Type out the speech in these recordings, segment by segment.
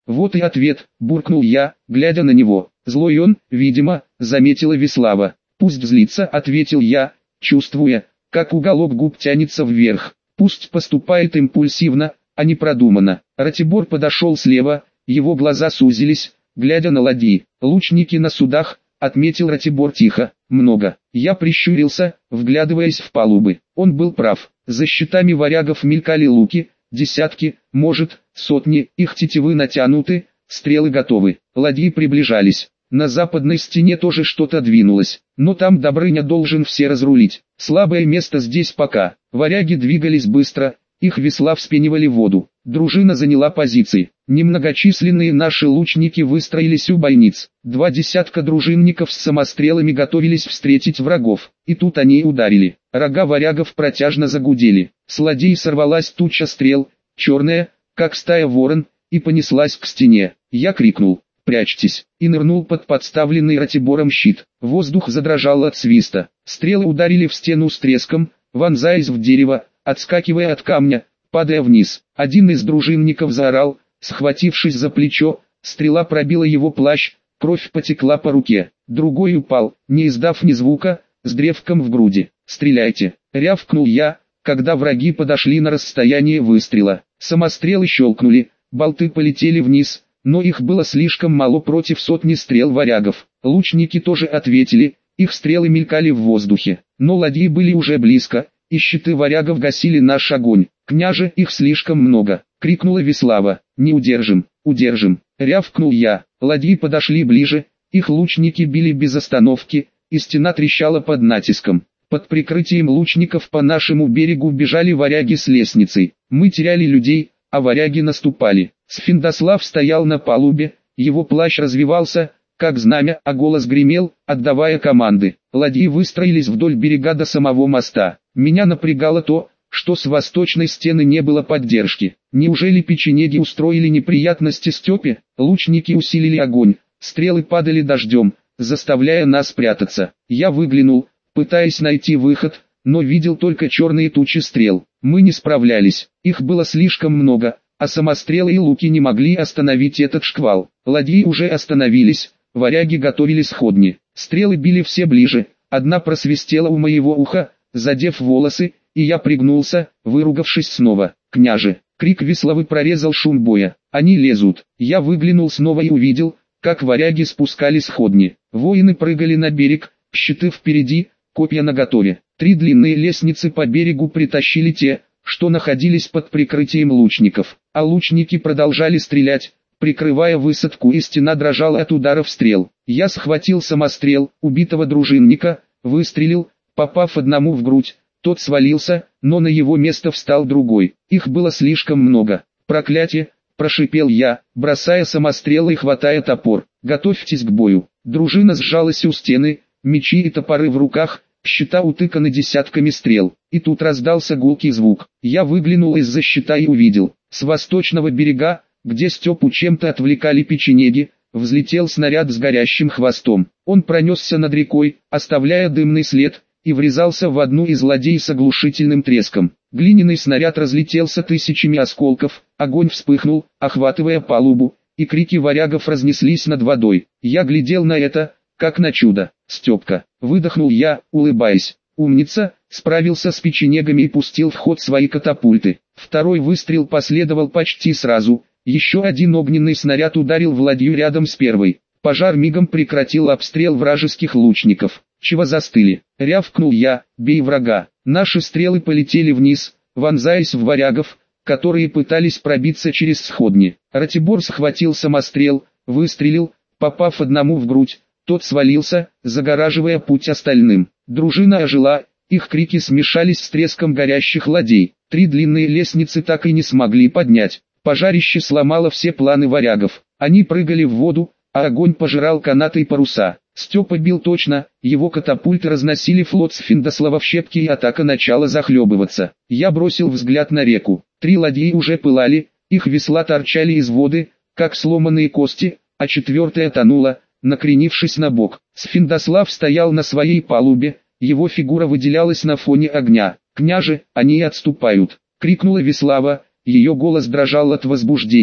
Вот и ответ, буркнул я, глядя на него. Злой он, видимо, заметила Веслава. Пусть злится, ответил я, чувствуя, как уголок губ тянется вверх. Пусть поступает импульсивно, а не продуманно. Ратибор подошел слева, его глаза сузились, глядя на ладьи. Лучники на судах, отметил Ратибор тихо, много. Я прищурился, вглядываясь в палубы. Он был прав. За щитами варягов мелькали луки, десятки, может, сотни, их тетивы натянуты, стрелы готовы. Ладьи приближались. На западной стене тоже что-то двинулось, но там Добрыня должен все разрулить. Слабое место здесь пока. Варяги двигались быстро, их весла вспенивали воду. Дружина заняла позиции. Немногочисленные наши лучники выстроились у бойниц. 2 десятка дружинников с самострелами готовились встретить врагов. И тут они ударили. Рога варягов протяжно загудели. С ладей сорвалась туча стрел, черная, как стая ворон, и понеслась к стене. Я крикнул: «Прячьтесь!» и нырнул под подставленный Ратибором щит. Воздух задрожал от свиста. Стрелы ударили в стену с треском, вонзаясь в дерево, отскакивая от камня, падая вниз. Один из дружинников заорал, схватившись за плечо, стрела пробила его плащ, кровь потекла по руке. Другой упал, не издав ни звука, с древком в груди. «Стреляйте!» — рявкнул я, когда враги подошли на расстояние выстрела. Самострелы щелкнули, болты полетели вниз, но их было слишком мало против сотни стрел варягов. Лучники тоже ответили, их стрелы мелькали в воздухе, но ладьи были уже близко, и щиты варягов гасили наш огонь. «Княже, их слишком много!» — крикнула Веслава. «Не удержим, удержим!» — рявкнул я. Ладьи подошли ближе, их лучники били без остановки, и стена трещала под натиском. Под прикрытием лучников по нашему берегу бежали варяги с лестницей. Мы теряли людей, а варяги наступали. Сфиндослав стоял на палубе, его плащ развивался, как знамя, а голос гремел, отдавая команды. Ладьи выстроились вдоль берега до самого моста. Меня напрягало то, что с восточной стены не было поддержки. Неужели печенеги устроили неприятности Степе? Лучники усилили огонь, стрелы падали дождем, заставляя нас прятаться. Я выглянул, пытаясь найти выход, но видел только черные тучи стрел. Мы не справлялись, их было слишком много, а самострелы и луки не могли остановить этот шквал. Ладьи уже остановились, варяги готовили сходни. Стрелы били все ближе, одна просвистела у моего уха, задев волосы, и я пригнулся, выругавшись снова. «Княже!» — крик Веславы прорезал шум боя. «Они лезут!» Я выглянул снова и увидел, как варяги спускали сходни. Воины прыгали на берег, щиты впереди, копья наготове. 3 длинные лестницы по берегу притащили те, что находились под прикрытием лучников, а лучники продолжали стрелять, прикрывая высадку, и стена дрожала от ударов стрел. Я схватил самострел убитого дружинника, выстрелил, попав одному в грудь, тот свалился, но на его место встал другой. Их было слишком много. «Проклятие!» – прошипел я, бросая самострелы и хватая топор. «Готовьтесь к бою!» Дружина сжалась у стены, мечи и топоры в руках, щита утыканы десятками стрел. И тут раздался гулкий звук. Я выглянул из-за щита и увидел, с восточного берега, где Степу чем-то отвлекали печенеги, взлетел снаряд с горящим хвостом. Он пронесся над рекой, оставляя дымный след, и врезался в одну из ладей с оглушительным треском. Глиняный снаряд разлетелся тысячами осколков, огонь вспыхнул, охватывая палубу, и крики варягов разнеслись над водой. Я глядел на это, как на чудо. «Степка!» — выдохнул я, улыбаясь. «Умница!» — справился с печенегами и пустил в ход свои катапульты. Второй выстрел последовал почти сразу, еще один огненный снаряд ударил в ладью рядом с первой. Пожар мигом прекратил обстрел вражеских лучников. «Чего застыли?» — рявкнул я. «Бей врага!» Наши стрелы полетели вниз, вонзаясь в варягов, которые пытались пробиться через сходни. Ратибор схватил самострел, выстрелил, попав одному в грудь, тот свалился, загораживая путь остальным. Дружина ожила, их крики смешались с треском горящих ладей. 3 длинные лестницы так и не смогли поднять. Пожарище сломало все планы варягов. Они прыгали в воду, а огонь пожирал канаты и паруса. Степа бил точно, его катапульты разносили флот Сфиндослава в щепки, и атака начала захлебываться. Я бросил взгляд на реку. 3 ладьи уже пылали, их весла торчали из воды, как сломанные кости, а 4-я тонула, накренившись на бок. Сфиндослав стоял на своей палубе, его фигура выделялась на фоне огня. «Княже, они отступают!» — крикнула Веслава, ее голос дрожал от возбуждения.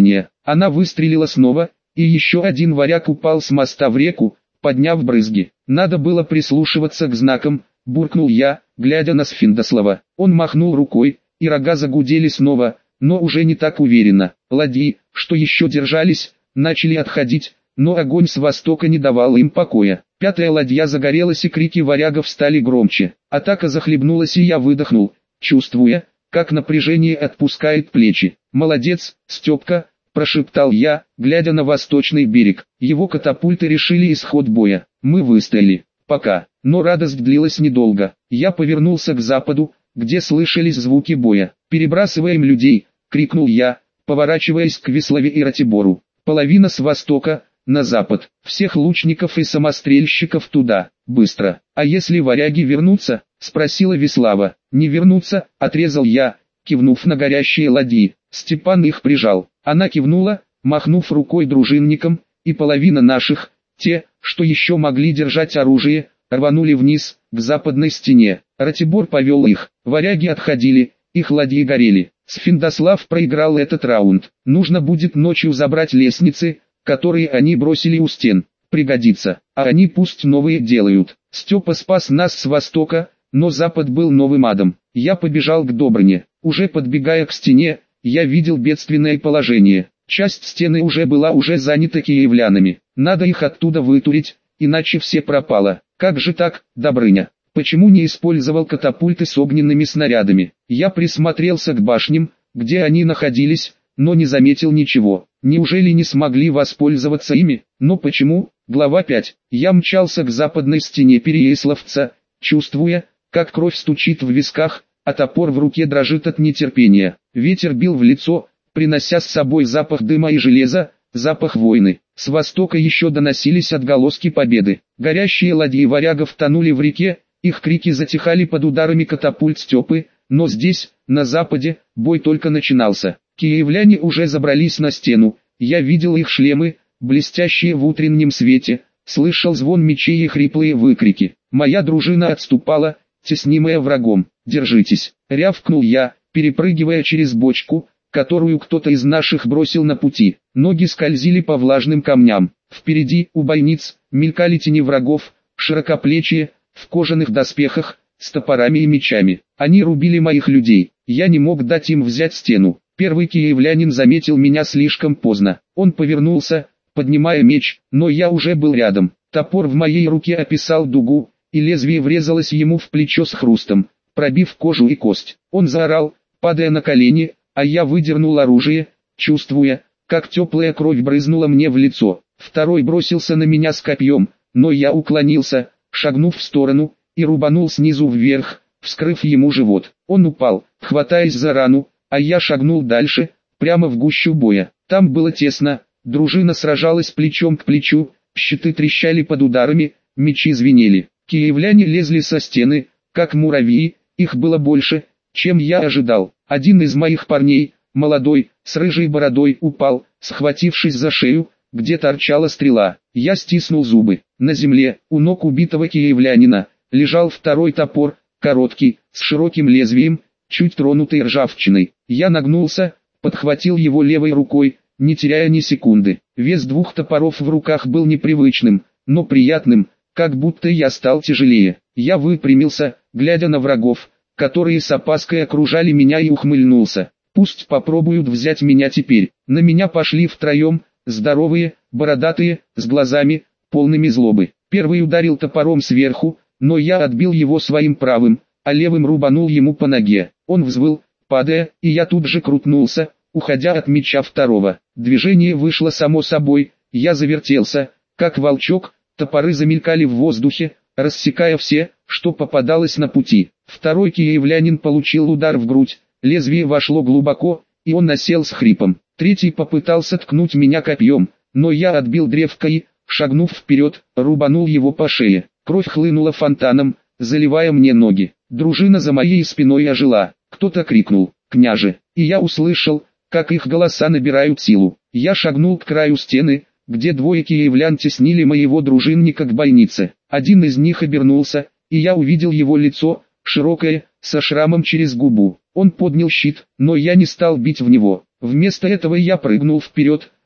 Она выстрелила снова, и еще один варяг упал с моста в реку, подняв брызги. Надо было прислушиваться к знакам, буркнул я, глядя на Сфиндослава. Он махнул рукой, и рога загудели снова, но уже не так уверенно. Ладьи, что еще держались, начали отходить, но огонь с востока не давал им покоя. Пятая ладья загорелась, и крики варягов стали громче. Атака захлебнулась, и я выдохнул, чувствуя, как напряжение отпускает плечи. «Молодец, Степка», – прошептал я, глядя на восточный берег. Его катапульты решили исход боя. Мы выстояли. Пока. Но радость длилась недолго. Я повернулся к западу, где слышались звуки боя. «Перебрасываем людей!» — крикнул я, поворачиваясь к Веслове и Ратибору. «Половина с востока, на запад. Всех лучников и самострельщиков туда. Быстро!» «А если варяги вернутся?» — спросила Веслава. «Не вернутся», — отрезал я, кивнув на горящие ладьи. Степан их прижал. Она кивнула, махнув рукой дружинникам, и половина наших, те, что еще могли держать оружие, рванули вниз, к западной стене. Ратибор повел их. Варяги отходили, их ладьи горели. Сфиндослав проиграл этот раунд. Нужно будет ночью забрать лестницы, которые они бросили у стен. Пригодится. А они пусть новые делают. Степа спас нас с востока, но запад был новым адом. Я побежал к Добрыне. Уже подбегая к стене, я видел бедственное положение. Часть стены уже занята киевлянами. Надо их оттуда вытурить, иначе все пропало. Как же так, Добрыня? Почему не использовал катапульты с огненными снарядами? Я присмотрелся к башням, где они находились, но не заметил ничего. Неужели не смогли воспользоваться ими? Но почему? Глава 5. Я мчался к западной стене Переяславца, чувствуя, как кровь стучит в висках, а топор в руке дрожит от нетерпения. Ветер бил в лицо, принося с собой запах дыма и железа, запах войны. С востока еще доносились отголоски победы. Горящие ладьи варягов тонули в реке, их крики затихали под ударами катапульт Степы, но здесь, на западе, бой только начинался. Киевляне уже забрались на стену, я видел их шлемы, блестящие в утреннем свете, слышал звон мечей и хриплые выкрики. Моя дружина отступала, теснимая врагом. «Держитесь!» — рявкнул я, перепрыгивая через бочку, которую кто-то из наших бросил на пути. Ноги скользили по влажным камням. Впереди, у бойниц, мелькали тени врагов, широкоплечие, в кожаных доспехах, с топорами и мечами. Они рубили моих людей. Я не мог дать им взять стену. Первый киевлянин заметил меня слишком поздно. Он повернулся, поднимая меч, но я уже был рядом. Топор в моей руке описал дугу, и лезвие врезалось ему в плечо с хрустом, пробив кожу и кость. Он заорал, падая на колени, а я выдернул оружие, чувствуя, как теплая кровь брызнула мне в лицо. Второй бросился на меня с копьем, но я уклонился, шагнув в сторону, и рубанул снизу вверх, вскрыв ему живот. Он упал, хватаясь за рану, а я шагнул дальше, прямо в гущу боя. Там было тесно, дружина сражалась плечом к плечу, щиты трещали под ударами, мечи звенели. Киевляне лезли со стены, как муравьи, их было больше, чем я ожидал. Один из моих парней, молодой, с рыжей бородой, упал, схватившись за шею, где торчала стрела. Я стиснул зубы. На земле, у ног убитого киевлянина, лежал второй топор, короткий, с широким лезвием, чуть тронутый ржавчиной. Я нагнулся, подхватил его левой рукой, не теряя ни секунды. Вес двух топоров в руках был непривычным, но приятным, как будто я стал тяжелее. Я выпрямился, глядя на врагов, которые с опаской окружали меня, и ухмыльнулся. Пусть попробуют взять меня теперь. На меня пошли втроем, здоровые, бородатые, с глазами, полными злобы. Первый ударил топором сверху, но я отбил его своим правым, а левым рубанул ему по ноге. Он взвыл, падая, и я тут же крутнулся, уходя от меча второго. Движение вышло само собой, я завертелся, как волчок, топоры замелькали в воздухе, рассекая все, что попадалось на пути. Второй киевлянин получил удар в грудь, лезвие вошло глубоко, и он осел с хрипом. Третий попытался ткнуть меня копьем, но я отбил древко и, шагнув вперед, рубанул его по шее. Кровь хлынула фонтаном, заливая мне ноги. Дружина за моей спиной ожила. Кто-то крикнул «Княже!», и я услышал, как их голоса набирают силу. Я шагнул к краю стены, где двое киевлян теснили моего дружинника к бойнице. Один из них обернулся, и я увидел его лицо, широкое, со шрамом через губу. Он поднял щит, но я не стал бить в него. Вместо этого я прыгнул вперед,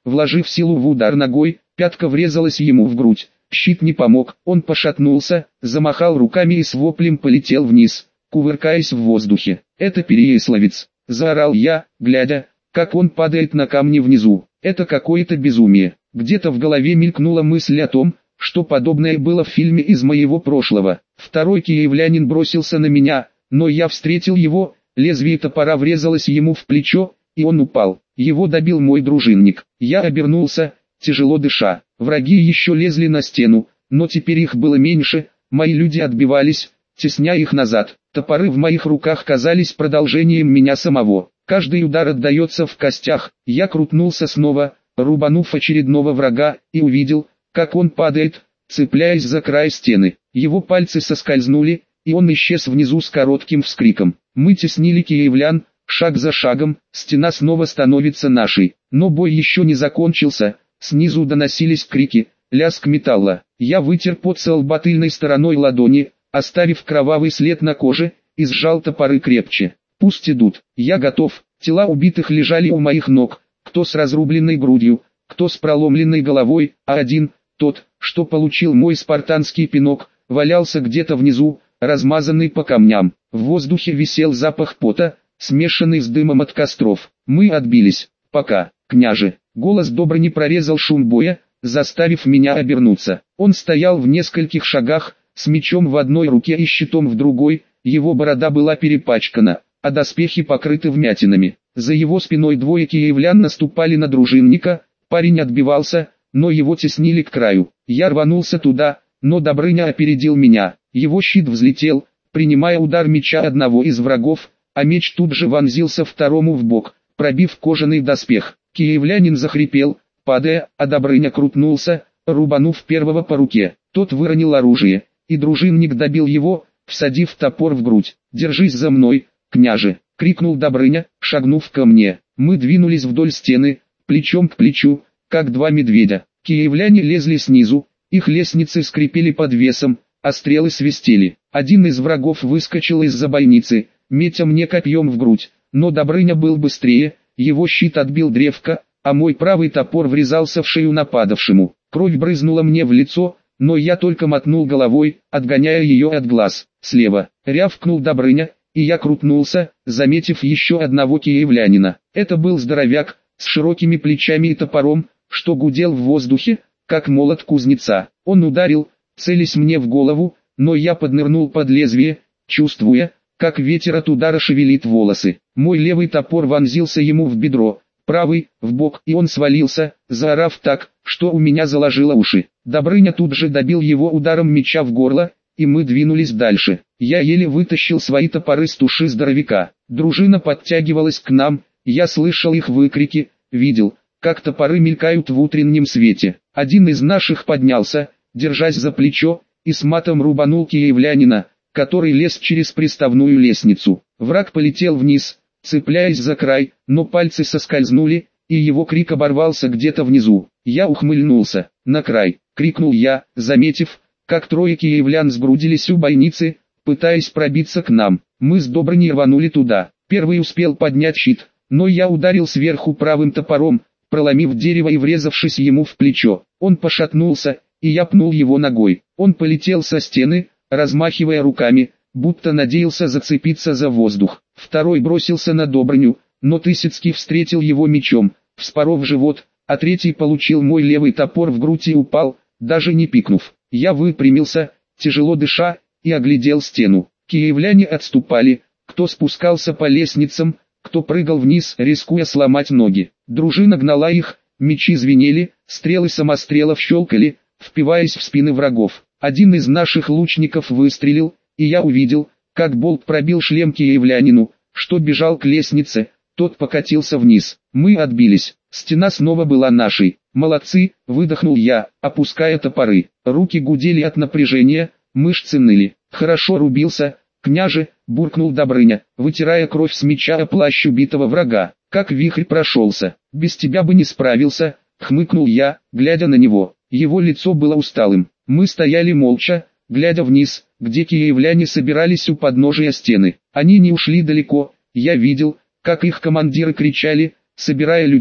вложив силу в удар ногой, пятка врезалась ему в грудь. Щит не помог, он пошатнулся, замахал руками и с воплем полетел вниз, кувыркаясь в воздухе. «Это Переяславец!» – заорал я, глядя, как он падает на камни внизу. «Это какое-то безумие!» Где-то в голове мелькнула мысль о том, что подобное было в фильме из моего прошлого. Второй киевлянин бросился на меня, но я встретил его, лезвие топора врезалось ему в плечо, и он упал. Его добил мой дружинник. Я обернулся, тяжело дыша. Враги еще лезли на стену, но теперь их было меньше, мои люди отбивались, тесня их назад. Топоры в моих руках казались продолжением меня самого. Каждый удар отдается в костях. Я крутнулся снова, рубанув очередного врага, и увидел, как он падает, цепляясь за край стены. Его пальцы соскользнули, и он исчез внизу с коротким вскриком. Мы теснили киевлян, шаг за шагом, стена снова становится нашей. Но бой еще не закончился, снизу доносились крики, лязг металла. Я вытер пот со лба тыльной стороной ладони, оставив кровавый след на коже, и сжал топоры крепче. Пусть идут, я готов. Тела убитых лежали у моих ног, кто с разрубленной грудью, кто с проломленной головой, а один, тот, что получил мой спартанский пинок, валялся где-то внизу, размазанный по камням. В воздухе висел запах пота, смешанный с дымом от костров. Мы отбились. Пока, княже. Голос Добрыни прорезал шум боя, заставив меня обернуться. Он стоял в нескольких шагах, с мечом в одной руке и щитом в другой, его борода была перепачкана, а доспехи покрыты вмятинами. За его спиной двое киевлян наступали на дружинника, парень отбивался, но его теснили к краю. Я рванулся туда, но Добрыня опередил меня. Его щит взлетел, принимая удар меча одного из врагов, а меч тут же вонзился второму в бок, пробив кожаный доспех. Киевлянин захрипел, падая, а Добрыня крутнулся, рубанув первого по руке. Тот выронил оружие, и дружинник добил его, всадив топор в грудь. «Держись за мной, княже!» — крикнул Добрыня, шагнув ко мне. Мы двинулись вдоль стены, плечом к плечу, как два медведя. Киевляне лезли снизу, их лестницы скрипели под весом, а стрелы свистели. Один из врагов выскочил из-за бойницы, метя мне копьем в грудь, но Добрыня был быстрее, его щит отбил древко, а мой правый топор врезался в шею нападавшему. Кровь брызнула мне в лицо, но я только мотнул головой, отгоняя ее от глаз. Слева рявкнул Добрыня, и я крутнулся, заметив еще одного киевлянина. Это был здоровяк, с широкими плечами и топором, что гудел в воздухе, как молот кузнеца. Он ударил, целясь мне в голову, но я поднырнул под лезвие, чувствуя, как ветер от удара шевелит волосы. Мой левый топор вонзился ему в бедро, правый — в бок, и он свалился, заорав так, что у меня заложило уши. Добрыня тут же добил его ударом меча в горло, и мы двинулись дальше. Я еле вытащил свои топоры с туши здоровяка. Дружина подтягивалась к нам, я слышал их выкрики, видел, как топоры мелькают в утреннем свете. Один из наших поднялся, держась за плечо, и с матом рубанул киевлянина, который лез через приставную лестницу. Враг полетел вниз, цепляясь за край, но пальцы соскользнули, и его крик оборвался где-то внизу. Я ухмыльнулся. «На край!» — крикнул я, заметив, как трое киевлян сгрудились у бойницы, пытаясь пробиться к нам. Мы с Добрыней рванули туда. Первый успел поднять щит, но я ударил сверху правым топором, проломив дерево и врезавшись ему в плечо. Он пошатнулся, и я пнул его ногой. Он полетел со стены, размахивая руками, будто надеялся зацепиться за воздух. Второй бросился на Добрыню, но Тысяцкий встретил его мечом, вспоров живот, а третий получил мой левый топор в грудь и упал, даже не пикнув. Я выпрямился, тяжело дыша, и оглядел стену. Киевляне отступали, кто спускался по лестницам, кто прыгал вниз, рискуя сломать ноги. Дружина гнала их, мечи звенели, стрелы самострелов щелкали, впиваясь в спины врагов. Один из наших лучников выстрелил, и я увидел, как болт пробил шлем киевлянину, что бежал к лестнице, тот покатился вниз. Мы отбились, стена снова была нашей. «Молодцы!» — выдохнул я, опуская топоры. Руки гудели от напряжения, мышцы ныли. «Хорошо рубился, княже!» — буркнул Добрыня, вытирая кровь с меча о плащ убитого врага. «Как вихрь прошелся! Без тебя бы не справился!» — хмыкнул я, глядя на него. Его лицо было усталым. Мы стояли молча, глядя вниз, где киевляне собирались у подножия стены. Они не ушли далеко, я видел, как их командиры кричали, собирая людей,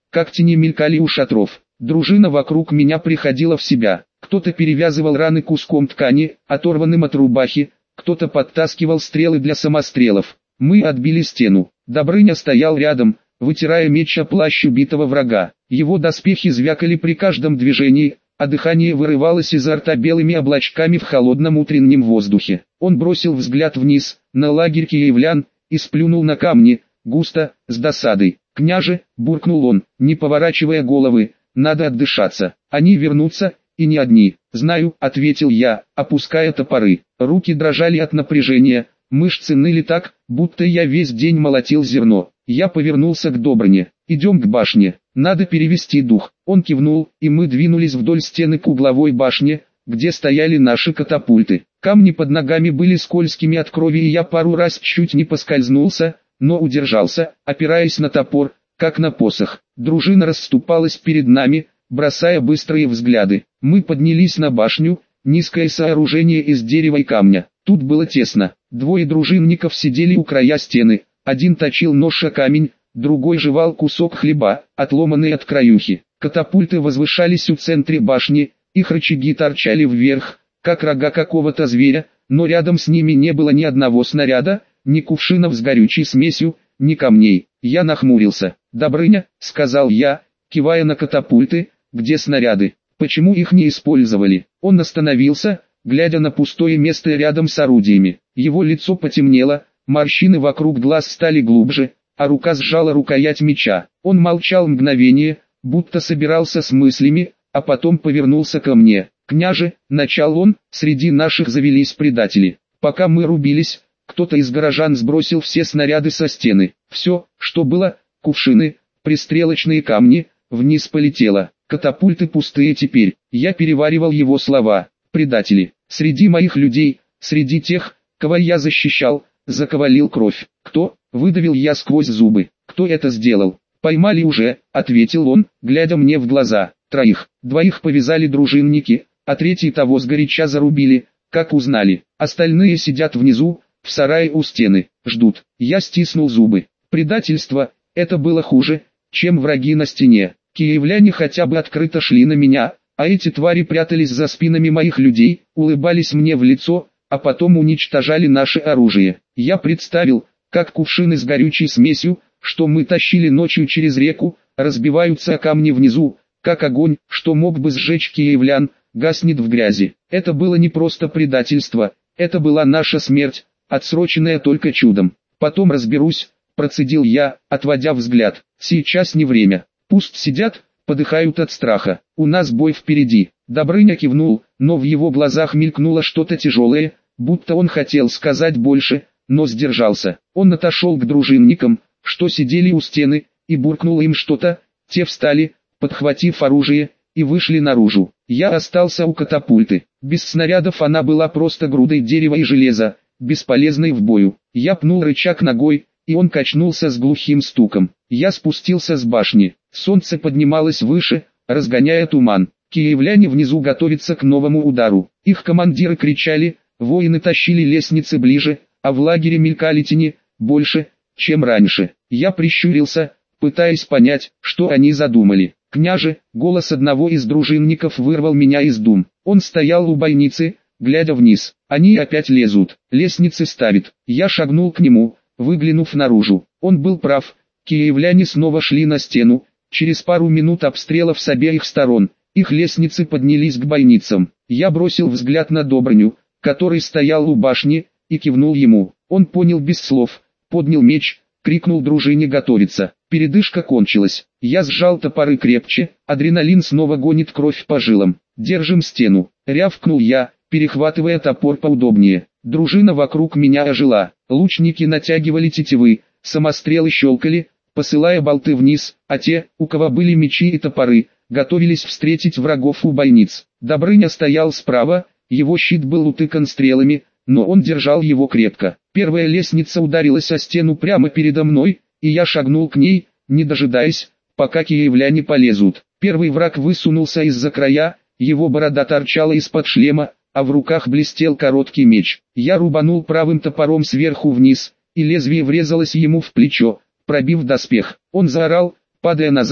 как тени мелькали у шатров. Дружина вокруг меня приходила в себя. Кто-то перевязывал раны куском ткани, оторванным от рубахи, кто-то подтаскивал стрелы для самострелов. Мы отбили стену. Добрыня стоял рядом, вытирая меч о плащ убитого врага. Его доспехи звякали при каждом движении, а дыхание вырывалось изо рта белыми облачками в холодном утреннем воздухе. Он бросил взгляд вниз, на лагерь киевлян, и сплюнул на камни, густо, с досадой. «Княже», — буркнул он, не поворачивая головы, — «надо отдышаться. Они вернутся, и не одни». «Знаю», — ответил я, опуская топоры. Руки дрожали от напряжения, мышцы ныли так, будто я весь день молотил зерно. Я повернулся к Добрыне. «Идем к башне, надо перевести дух». Он кивнул, и мы двинулись вдоль стены к угловой башне, где стояли наши катапульты. Камни под ногами были скользкими от крови, и я пару раз чуть не поскользнулся, но удержался, опираясь на топор, как на посох. Дружина расступалась перед нами, бросая быстрые взгляды. Мы поднялись на башню, низкое сооружение из дерева и камня. Тут было тесно. Двое дружинников сидели у края стены. Один точил нож о камень, другой жевал кусок хлеба, отломанный от краюхи. Катапульты возвышались у центра башни, их рычаги торчали вверх, как рога какого-то зверя, но рядом с ними не было ни одного снаряда, ни кувшинов с горючей смесью, ни камней. Я нахмурился. «Добрыня», — сказал я, кивая на катапульты, — «где снаряды? Почему их не использовали?» Он остановился, глядя на пустое место рядом с орудиями. Его лицо потемнело, морщины вокруг глаз стали глубже, а рука сжала рукоять меча. Он молчал мгновение, будто собирался с мыслями, а потом повернулся ко мне. «Княже», — начал он, — «среди наших завелись предатели. Пока мы рубились, кто-то из горожан сбросил все снаряды со стены. Все, что было, кувшины, пристрелочные камни, вниз полетело. Катапульты пустые теперь». Я переваривал его слова. «Предатели. Среди моих людей, среди тех, кого я защищал, заковалил кровь. Кто?» — выдавил я сквозь зубы. «Кто это сделал?» «Поймали уже», — ответил он, глядя мне в глаза. «Троих. Двоих повязали дружинники, а третий того сгоряча зарубили, как узнали. Остальные сидят внизу, в сарае у стены, ждут». Я стиснул зубы. Предательство — это было хуже, чем враги на стене. Киевляне хотя бы открыто шли на меня, а эти твари прятались за спинами моих людей, улыбались мне в лицо, а потом уничтожали наше оружие. Я представил, как кувшины с горючей смесью, что мы тащили ночью через реку, разбиваются о камни внизу, как огонь, что мог бы сжечь киевлян, гаснет в грязи. Это было не просто предательство, это была наша смерть, отсроченная только чудом. «Потом разберусь», — процедил я, отводя взгляд. «Сейчас не время. Пусть сидят, подыхают от страха. У нас бой впереди». Добрыня кивнул, но в его глазах мелькнуло что-то тяжелое, будто он хотел сказать больше, но сдержался. Он отошел к дружинникам, что сидели у стены, и буркнул им что-то. Те встали, подхватив оружие, и вышли наружу. Я остался у катапульты. Без снарядов она была просто грудой дерева и железа, бесполезной в бою. Я пнул рычаг ногой, и он качнулся с глухим стуком. Я спустился с башни. Солнце поднималось выше, разгоняя туман. Киевляне внизу готовятся к новому удару. Их командиры кричали, воины тащили лестницы ближе, а в лагере мелькали тени, больше, чем раньше. Я прищурился, пытаясь понять, что они задумали. «Княже», — голос одного из дружинников вырвал меня из дум. Он стоял у бойницы, глядя вниз. «Они опять лезут, лестницы ставят». Я шагнул к нему, выглянув наружу. Он был прав, киевляне снова шли на стену. Через пару минут обстрелов с обеих сторон, их лестницы поднялись к бойницам. Я бросил взгляд на Добрыню, который стоял у башни, и кивнул ему. Он понял без слов, поднял меч, крикнул дружине готовиться. Передышка кончилась. Я сжал топоры крепче, адреналин снова гонит кровь по жилам. «Держим стену», — рявкнул я, перехватывая топор поудобнее. Дружина вокруг меня ожила. Лучники натягивали тетивы, самострелы щелкали, посылая болты вниз, а те, у кого были мечи и топоры, готовились встретить врагов у бойниц. Добрыня стоял справа, его щит был утыкан стрелами, но он держал его крепко. Первая лестница ударилась о стену прямо передо мной, и я шагнул к ней, не дожидаясь, пока киевляне полезут. Первый враг высунулся из-за края, его борода торчала из-под шлема, а в руках блестел короткий меч. Я рубанул правым топором сверху вниз, и лезвие врезалось ему в плечо, пробив доспех. Он заорал, падая назад,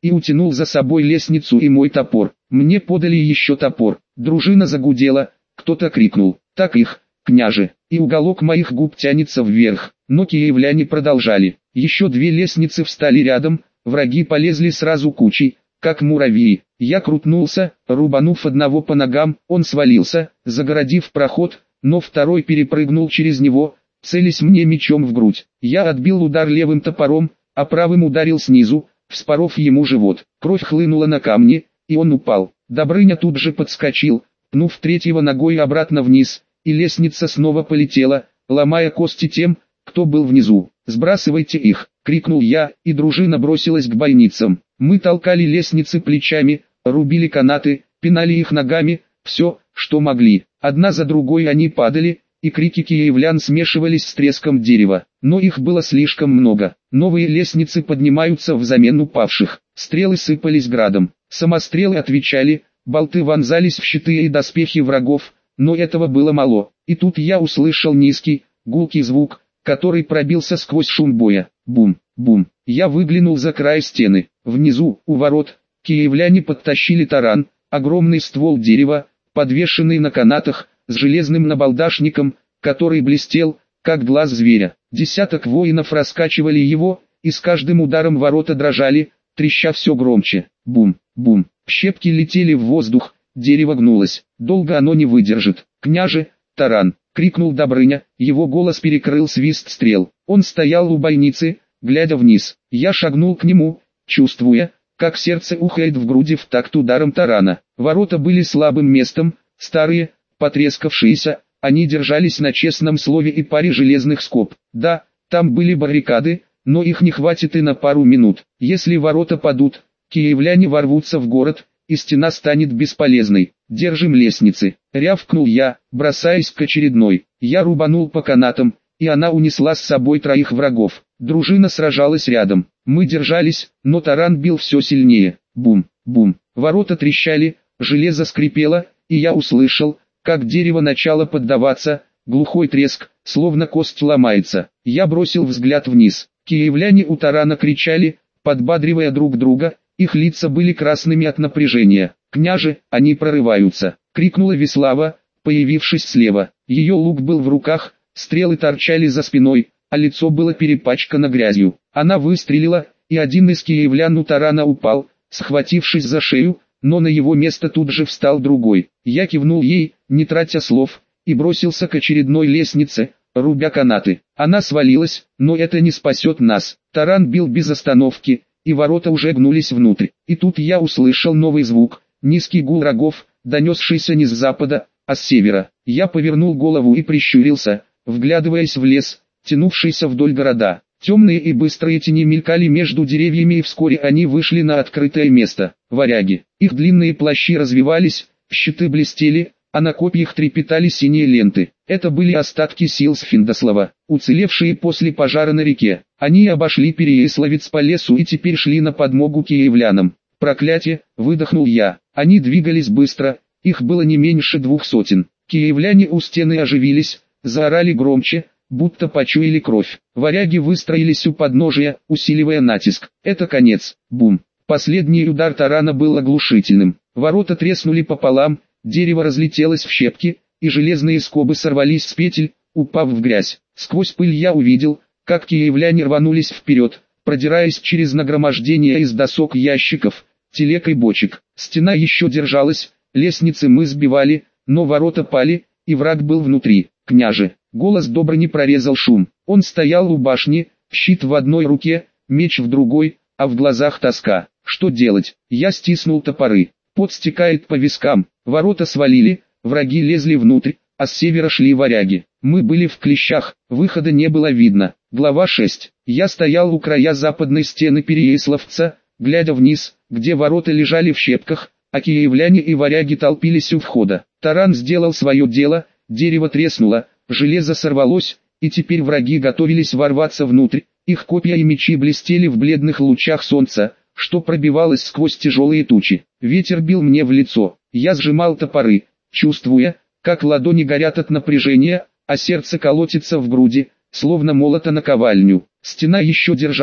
и утянул за собой лестницу и мой топор. Мне подали еще топор. Дружина загудела, кто-то крикнул: «Так их, княже!» И уголок моих губ тянется вверх. Но киевляне продолжали. Еще две лестницы встали рядом, враги полезли сразу кучей, как муравьи. Я крутнулся, рубанув одного по ногам, он свалился, загородив проход, но второй перепрыгнул через него, целясь мне мечом в грудь. Я отбил удар левым топором, а правым ударил снизу, вспоров ему живот. Кровь хлынула на камни, и он упал. Добрыня тут же подскочил, пнув третьего ногой обратно вниз, и лестница снова полетела, ломая кости тем, кто был внизу. «Сбрасывайте их!» — крикнул я, и дружина бросилась к бойницам. Мы толкали лестницы плечами, рубили канаты, пинали их ногами, все, что могли. Одна за другой они падали, и крики киевлян смешивались с треском дерева. Но их было слишком много. Новые лестницы поднимаются взамен упавших. Стрелы сыпались градом. Самострелы отвечали, болты вонзались в щиты и доспехи врагов, но этого было мало. И тут я услышал низкий, гулкий звук, который пробился сквозь шум боя. Бум, бум. Я выглянул за край стены. Внизу, у ворот, киевляне подтащили таран, огромный ствол дерева, подвешенный на канатах, с железным набалдашником, который блестел, как глаз зверя. Десяток воинов раскачивали его, и с каждым ударом ворота дрожали, треща все громче. Бум, бум. Щепки летели в воздух, дерево гнулось. Долго оно не выдержит. «Княже, таран!» — крикнул Добрыня, его голос перекрыл свист стрел. Он стоял у бойницы, глядя вниз. Я шагнул к нему, чувствуя, как сердце ухает в груди в такт ударом тарана. Ворота были слабым местом, старые, потрескавшиеся, они держались на честном слове и паре железных скоб. Да, там были баррикады, но их не хватит и на пару минут. Если ворота падут, киевляне ворвутся в город, и стена станет бесполезной. «Держим лестницы!» — рявкнул я, бросаясь к очередной. Я рубанул по канатам, и она унесла с собой троих врагов. Дружина сражалась рядом. Мы держались, но таран бил все сильнее. Бум, бум. Ворота трещали, железо скрипело, и я услышал, как дерево начало поддаваться, глухой треск, словно кость ломается. Я бросил взгляд вниз. Киевляне у тарана кричали, подбадривая друг друга, их лица были красными от напряжения. «Княже, они прорываются!» — крикнула Веслава, появившись слева. Ее лук был в руках, стрелы торчали за спиной, а лицо было перепачкано грязью. Она выстрелила, и один из киевлян у тарана упал, схватившись за шею, но на его место тут же встал другой. Я кивнул ей, не тратя слов, и бросился к очередной лестнице, рубя канаты. Она свалилась, но это не спасет нас. Таран бил без остановки, и ворота уже гнулись внутрь. И тут я услышал новый звук, низкий гул рогов, донесшийся не с запада, а с севера. Я повернул голову и прищурился, вглядываясь в лес, тянувшийся вдоль города. Темные и быстрые тени мелькали между деревьями, и вскоре они вышли на открытое место. Варяги. Их длинные плащи развивались, щиты блестели, а на копьях трепетали синие ленты. Это были остатки сил Сфиндослава, уцелевшие после пожара на реке. Они обошли Переяславец по лесу и теперь шли на подмогу киевлянам. «Проклятие!» — выдохнул я. Они двигались быстро, их было не меньше 200. Киевляне у стены оживились, заорали громче, будто почуяли кровь. Варяги выстроились у подножия, усиливая натиск. Это конец. Бум. Последний удар тарана был оглушительным. Ворота треснули пополам, дерево разлетелось в щепки, и железные скобы сорвались с петель, упав в грязь. Сквозь пыль я увидел, как киевляне рванулись вперед, продираясь через нагромождение из досок, ящиков, телег и бочек. Стена еще держалась, лестницы мы сбивали, но ворота пали, и враг был внутри. «Княже!» Голос Добрыни прорезал шум. Он стоял у башни, щит в одной руке, меч в другой, а в глазах тоска. Что делать? Я стиснул топоры. Пот стекает по вискам. Ворота свалили, враги лезли внутрь, а с севера шли варяги. Мы были в клещах, выхода не было видно. Глава 6. Я стоял у края западной стены Переяславца, глядя вниз, где ворота лежали в щепках, а киевляне и варяги толпились у входа. Таран сделал свое дело, дерево треснуло, железо сорвалось, и теперь враги готовились ворваться внутрь. Их копья и мечи блестели в бледных лучах солнца, что пробивалось сквозь тяжелые тучи. Ветер бил мне в лицо. Я сжимал топоры, чувствуя, как ладони горят от напряжения, а сердце колотится в груди, словно молото на ковальню. Стена еще держалась,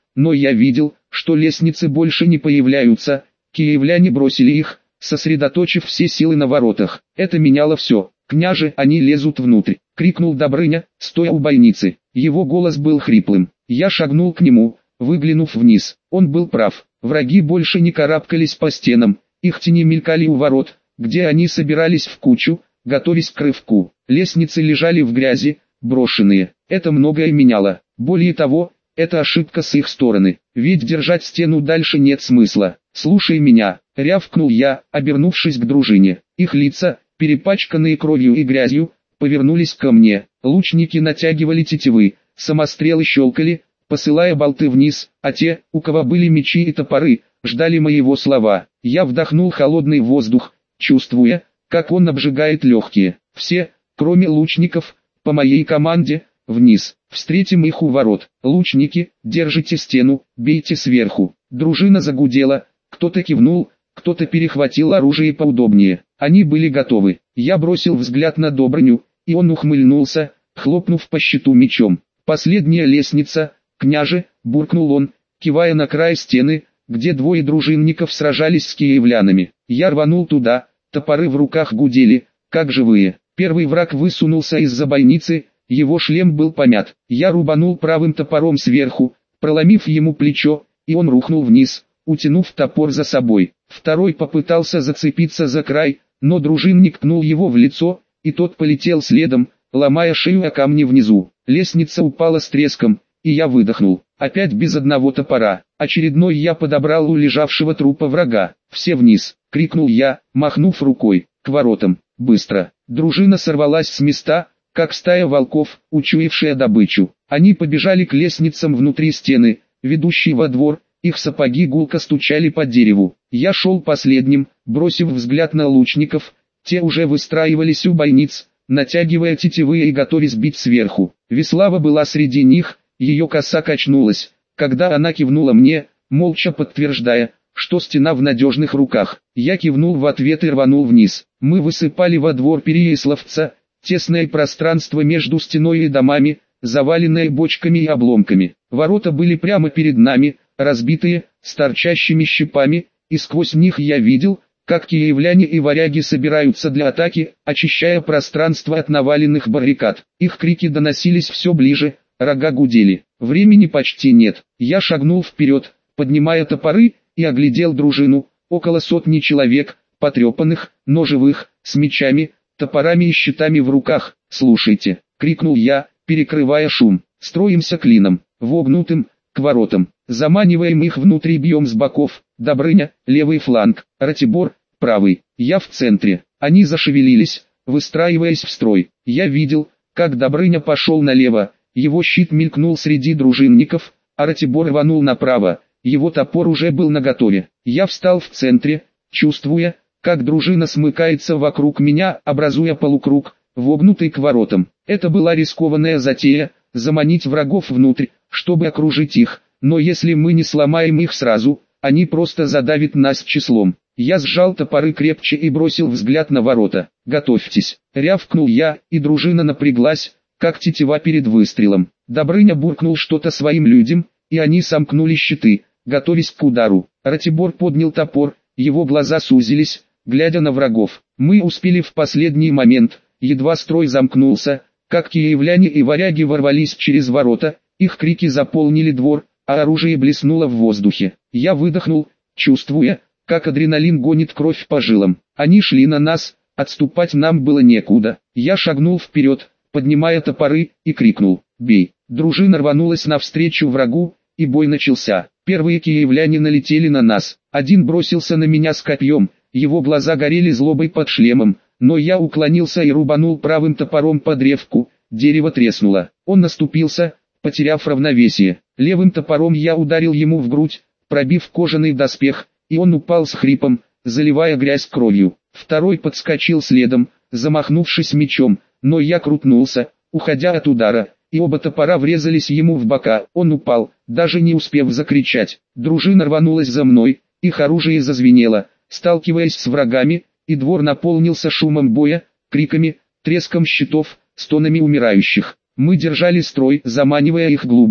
но я видел, что лестницы больше не появляются. Киевляне бросили их, сосредоточив все силы на воротах. Это меняло все. «Княже, они лезут внутрь!» — крикнул Добрыня, стоя у бойницы. Его голос был хриплым. Я шагнул к нему, выглянув вниз. Он был прав. Враги больше не карабкались по стенам. Их тени мелькали у ворот, где они собирались в кучу, готовясь к рывку. Лестницы лежали в грязи, брошенные. Это многое меняло. Более того, это ошибка с их стороны. Ведь держать стену дальше нет смысла. «Слушай меня!» — рявкнул я, обернувшись к дружине. Их лица, перепачканные кровью и грязью, повернулись ко мне. Лучники натягивали тетивы, самострелы щелкали, посылая болты вниз, а те, у кого были мечи и топоры, ждали моего слова. Я вдохнул холодный воздух, чувствуя, как он обжигает легкие. Все, кроме лучников, по моей команде, вниз. Встретим их у ворот. Лучники, держите стену, бейте сверху. Дружина загудела, кто-то кивнул, кто-то перехватил оружие поудобнее. Они были готовы. Я бросил взгляд на Добрыню, и он ухмыльнулся, хлопнув по щиту мечом. «Последняя лестница, княже!» — буркнул он, кивая на край стены, где двое дружинников сражались с киевлянами. Я рванул туда, топоры в руках гудели, как живые. Первый враг высунулся из-за бойницы, его шлем был помят. Я рубанул правым топором сверху, проломив ему плечо, и он рухнул вниз, утянув топор за собой. Второй попытался зацепиться за край, но дружинник пнул его в лицо, и тот полетел следом, ломая шею о камни внизу. Лестница упала с треском, и я выдохнул. Опять без одного топора. Очередной я подобрал у лежавшего трупа врага. «Все вниз!» — крикнул я, махнув рукой, к воротам. Быстро. Дружина сорвалась с места, как стая волков, учуявшая добычу. Они побежали к лестницам внутри стены, ведущей во двор, их сапоги гулко стучали по дереву. Я шел последним, бросив взгляд на лучников, те уже выстраивались у бойниц, натягивая тетивы и готовясь бить сверху. Веслава была среди них, ее коса качнулась, когда она кивнула мне, молча подтверждая, что стена в надежных руках. Я кивнул в ответ и рванул вниз. Мы высыпали во двор Переяславца, тесное пространство между стеной и домами, заваленное бочками и обломками. Ворота были прямо перед нами, разбитые, с торчащими щепами, и сквозь них я видел, как киевляне и варяги собираются для атаки, очищая пространство от наваленных баррикад. Их крики доносились все ближе, рога гудели. Времени почти нет. Я шагнул вперед, поднимая топоры, и оглядел дружину, около сотни человек, потрепанных, но живых, с мечами, топорами и щитами в руках. «Слушайте!» — крикнул я, перекрывая шум. «Строимся клином, вогнутым, к воротам. Заманиваем их внутрь и бьем с боков. Добрыня, левый фланг, Ратибор, правый. Я в центре». Они зашевелились, выстраиваясь в строй. Я видел, как Добрыня пошел налево, его щит мелькнул среди дружинников, а Ратибор рванул направо, его топор уже был наготове. Я встал в центре, чувствуя, как дружина смыкается вокруг меня, образуя полукруг, вогнутый к воротам. Это была рискованная затея, заманить врагов внутрь, чтобы окружить их, но если мы не сломаем их сразу, они просто задавят нас числом. Я сжал топоры крепче и бросил взгляд на ворота. «Готовьтесь!» — рявкнул я, и дружина напряглась, как тетива перед выстрелом. Добрыня буркнул что-то своим людям, и они сомкнули щиты, готовясь к удару. Ратибор поднял топор, его глаза сузились, глядя на врагов. Мы успели в последний момент, едва строй замкнулся, как киевляне и варяги ворвались через ворота, их крики заполнили двор, а оружие блеснуло в воздухе. Я выдохнул, чувствуя, как адреналин гонит кровь по жилам. Они шли на нас, отступать нам было некуда. Я шагнул вперед, поднимая топоры, и крикнул: «Бей!». Дружина рванулась навстречу врагу, и бой начался. Первые киевляне налетели на нас. Один бросился на меня с копьем, его глаза горели злобой под шлемом, но я уклонился и рубанул правым топором по древку, дерево треснуло. Он наступился, потеряв равновесие. Левым топором я ударил ему в грудь, пробив кожаный доспех, и он упал с хрипом, заливая грязь кровью. Второй подскочил следом, замахнувшись мечом, но я крутнулся, уходя от удара, и оба топора врезались ему в бока. Он упал, даже не успев закричать. Дружина рванулась за мной, их оружие зазвенело, сталкиваясь с врагами, и двор наполнился шумом боя, криками, треском щитов, стонами умирающих. Мы держали строй, заманивая их глубже.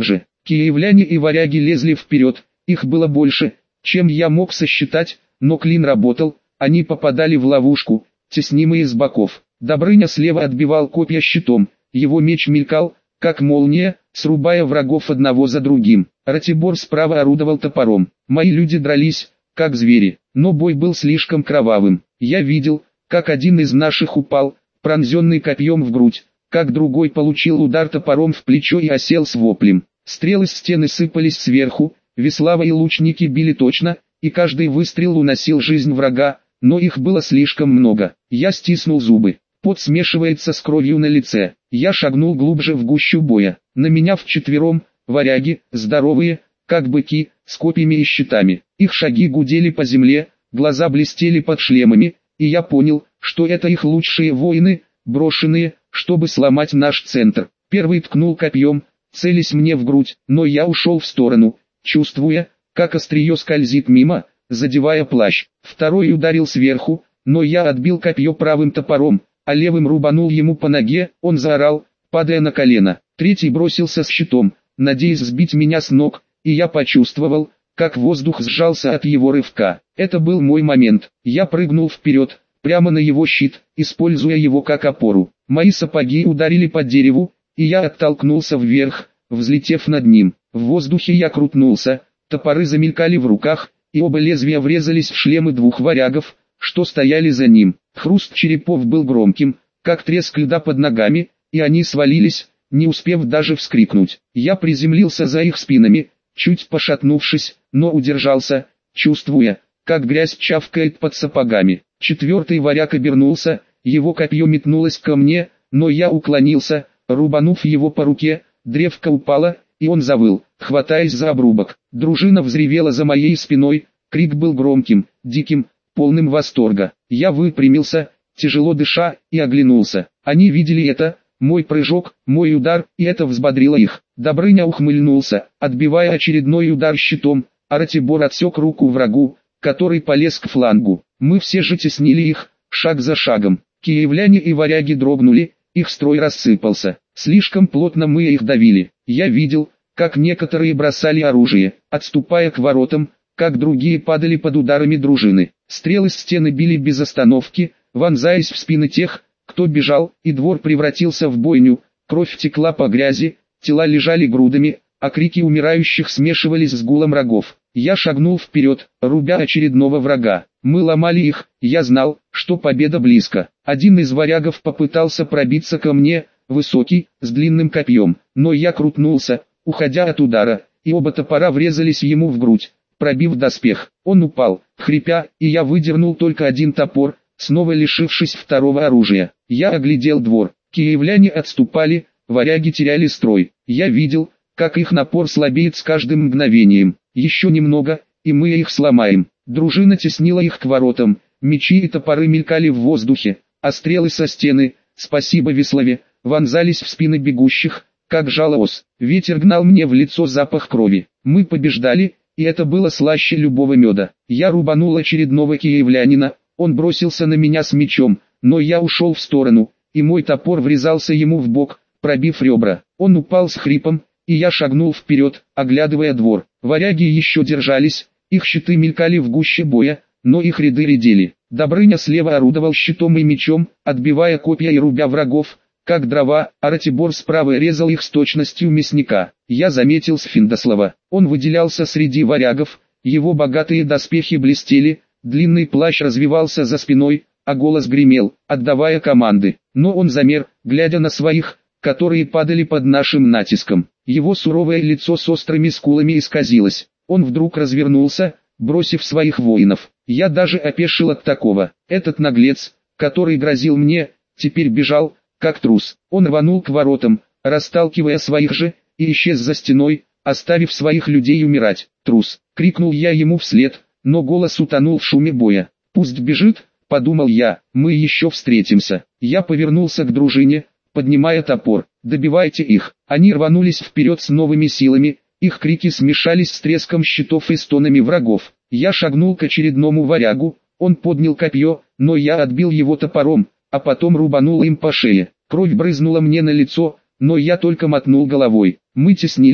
Киевляне и варяги лезли вперед, их было больше, чем я мог сосчитать, но клин работал, они попадали в ловушку, теснимые с боков. Добрыня слева отбивал копья щитом, его меч мелькал, как молния, срубая врагов одного за другим. Ратибор справа орудовал топором. Мои люди дрались, как звери, но бой был слишком кровавым. Я видел, как один из наших упал, пронзенный копьем в грудь, как другой получил удар топором в плечо и осел с воплем. Стрелы с стены сыпались сверху, Веслава и лучники били точно, и каждый выстрел уносил жизнь врага, но их было слишком много. Я стиснул зубы. Пот смешивается с кровью на лице. Я шагнул глубже в гущу боя. На меня вчетвером, варяги, здоровые, как быки, с копьями и щитами. Их шаги гудели по земле, глаза блестели под шлемами, и я понял, что это их лучшие воины, брошенные, чтобы сломать наш центр. Первый ткнул копьем, целясь мне в грудь, но я ушел в сторону, чувствуя, как острие скользит мимо, задевая плащ. Второй ударил сверху, но я отбил копье правым топором, а левым рубанул ему по ноге, он заорал, падая на колено. Третий бросился с щитом, надеясь сбить меня с ног, и я почувствовал, как воздух сжался от его рывка. Это был мой момент. Я прыгнул вперед, прямо на его щит, используя его как опору. Мои сапоги ударили по дереву, и я оттолкнулся вверх, взлетев над ним. В воздухе я крутнулся, топоры замелькали в руках, и оба лезвия врезались в шлемы двух варягов, что стояли за ним. Хруст черепов был громким, как треск льда под ногами, и они свалились, не успев даже вскрикнуть. Я приземлился за их спинами, чуть пошатнувшись, но удержался, чувствуя, как грязь чавкает под сапогами. Четвертый варяг обернулся, его копье метнулось ко мне, но я уклонился, рубанув его по руке, древко упало, и он завыл, хватаясь за обрубок. Дружина взревела за моей спиной, крик был громким, диким, полным восторга. Я выпрямился, тяжело дыша, и оглянулся. Они видели это, мой прыжок, мой удар, и это взбодрило их. Добрыня ухмыльнулся, отбивая очередной удар щитом, а Ратибор отсек руку врагу, который полез к флангу. Мы все же теснили их, шаг за шагом. Киевляне и варяги дрогнули, их строй рассыпался. Слишком плотно мы их давили. Я видел, как некоторые бросали оружие, отступая к воротам, как другие падали под ударами дружины. Стрелы с стены били без остановки, вонзаясь в спины тех, кто бежал, и двор превратился в бойню, кровь текла по грязи, тела лежали грудами, а крики умирающих смешивались с гулом рогов. Я шагнул вперед, рубя очередного врага. Мы ломали их, я знал, что победа близко. Один из варягов попытался пробиться ко мне, высокий, с длинным копьем, но я крутнулся, уходя от удара, и оба топора врезались ему в грудь, пробив доспех. Он упал, хрипя, и я выдернул только один топор, снова лишившись второго оружия. Я оглядел двор. Киевляне отступали, варяги теряли строй. Я видел, как их напор слабеет с каждым мгновением. Еще немного, и мы их сломаем. Дружина теснила их к воротам, мечи и топоры мелькали в воздухе, а стрелы со стены, спасибо Веславе, вонзались в спины бегущих, как жало ос. Ветер гнал мне в лицо запах крови. Мы побеждали, и это было слаще любого меда. Я рубанул очередного киевлянина, он бросился на меня с мечом, но я ушел в сторону, и мой топор врезался ему в бок, пробив ребра. Он упал с хрипом, и я шагнул вперед, оглядывая двор. Варяги еще держались, их щиты мелькали в гуще боя, но их ряды редели. Добрыня слева орудовал щитом и мечом, отбивая копья и рубя врагов, как дрова, а Ратибор справа резал их с точностью мясника. Я заметил Сфиндослава. Он выделялся среди варягов, его богатые доспехи блестели, длинный плащ развивался за спиной, а голос гремел, отдавая команды. Но он замер, глядя на своих, которые падали под нашим натиском. Его суровое лицо с острыми скулами исказилось. Он вдруг развернулся, бросив своих воинов. Я даже опешил от такого. Этот наглец, который грозил мне, теперь бежал, как трус. Он рванул к воротам, расталкивая своих же, и исчез за стеной, оставив своих людей умирать. «Трус!» — крикнул я ему вслед, но голос утонул в шуме боя. «Пусть бежит», — подумал я, — «мы еще встретимся». Я повернулся к дружине, поднимая топор. «Добивайте их!» Они рванулись вперед с новыми силами, их крики смешались с треском щитов и стонами врагов. Я шагнул к очередному варягу, он поднял копье, но я отбил его топором, а потом рубанул им по шее. Кровь брызнула мне на лицо, но я только мотнул головой. Мы теснили их.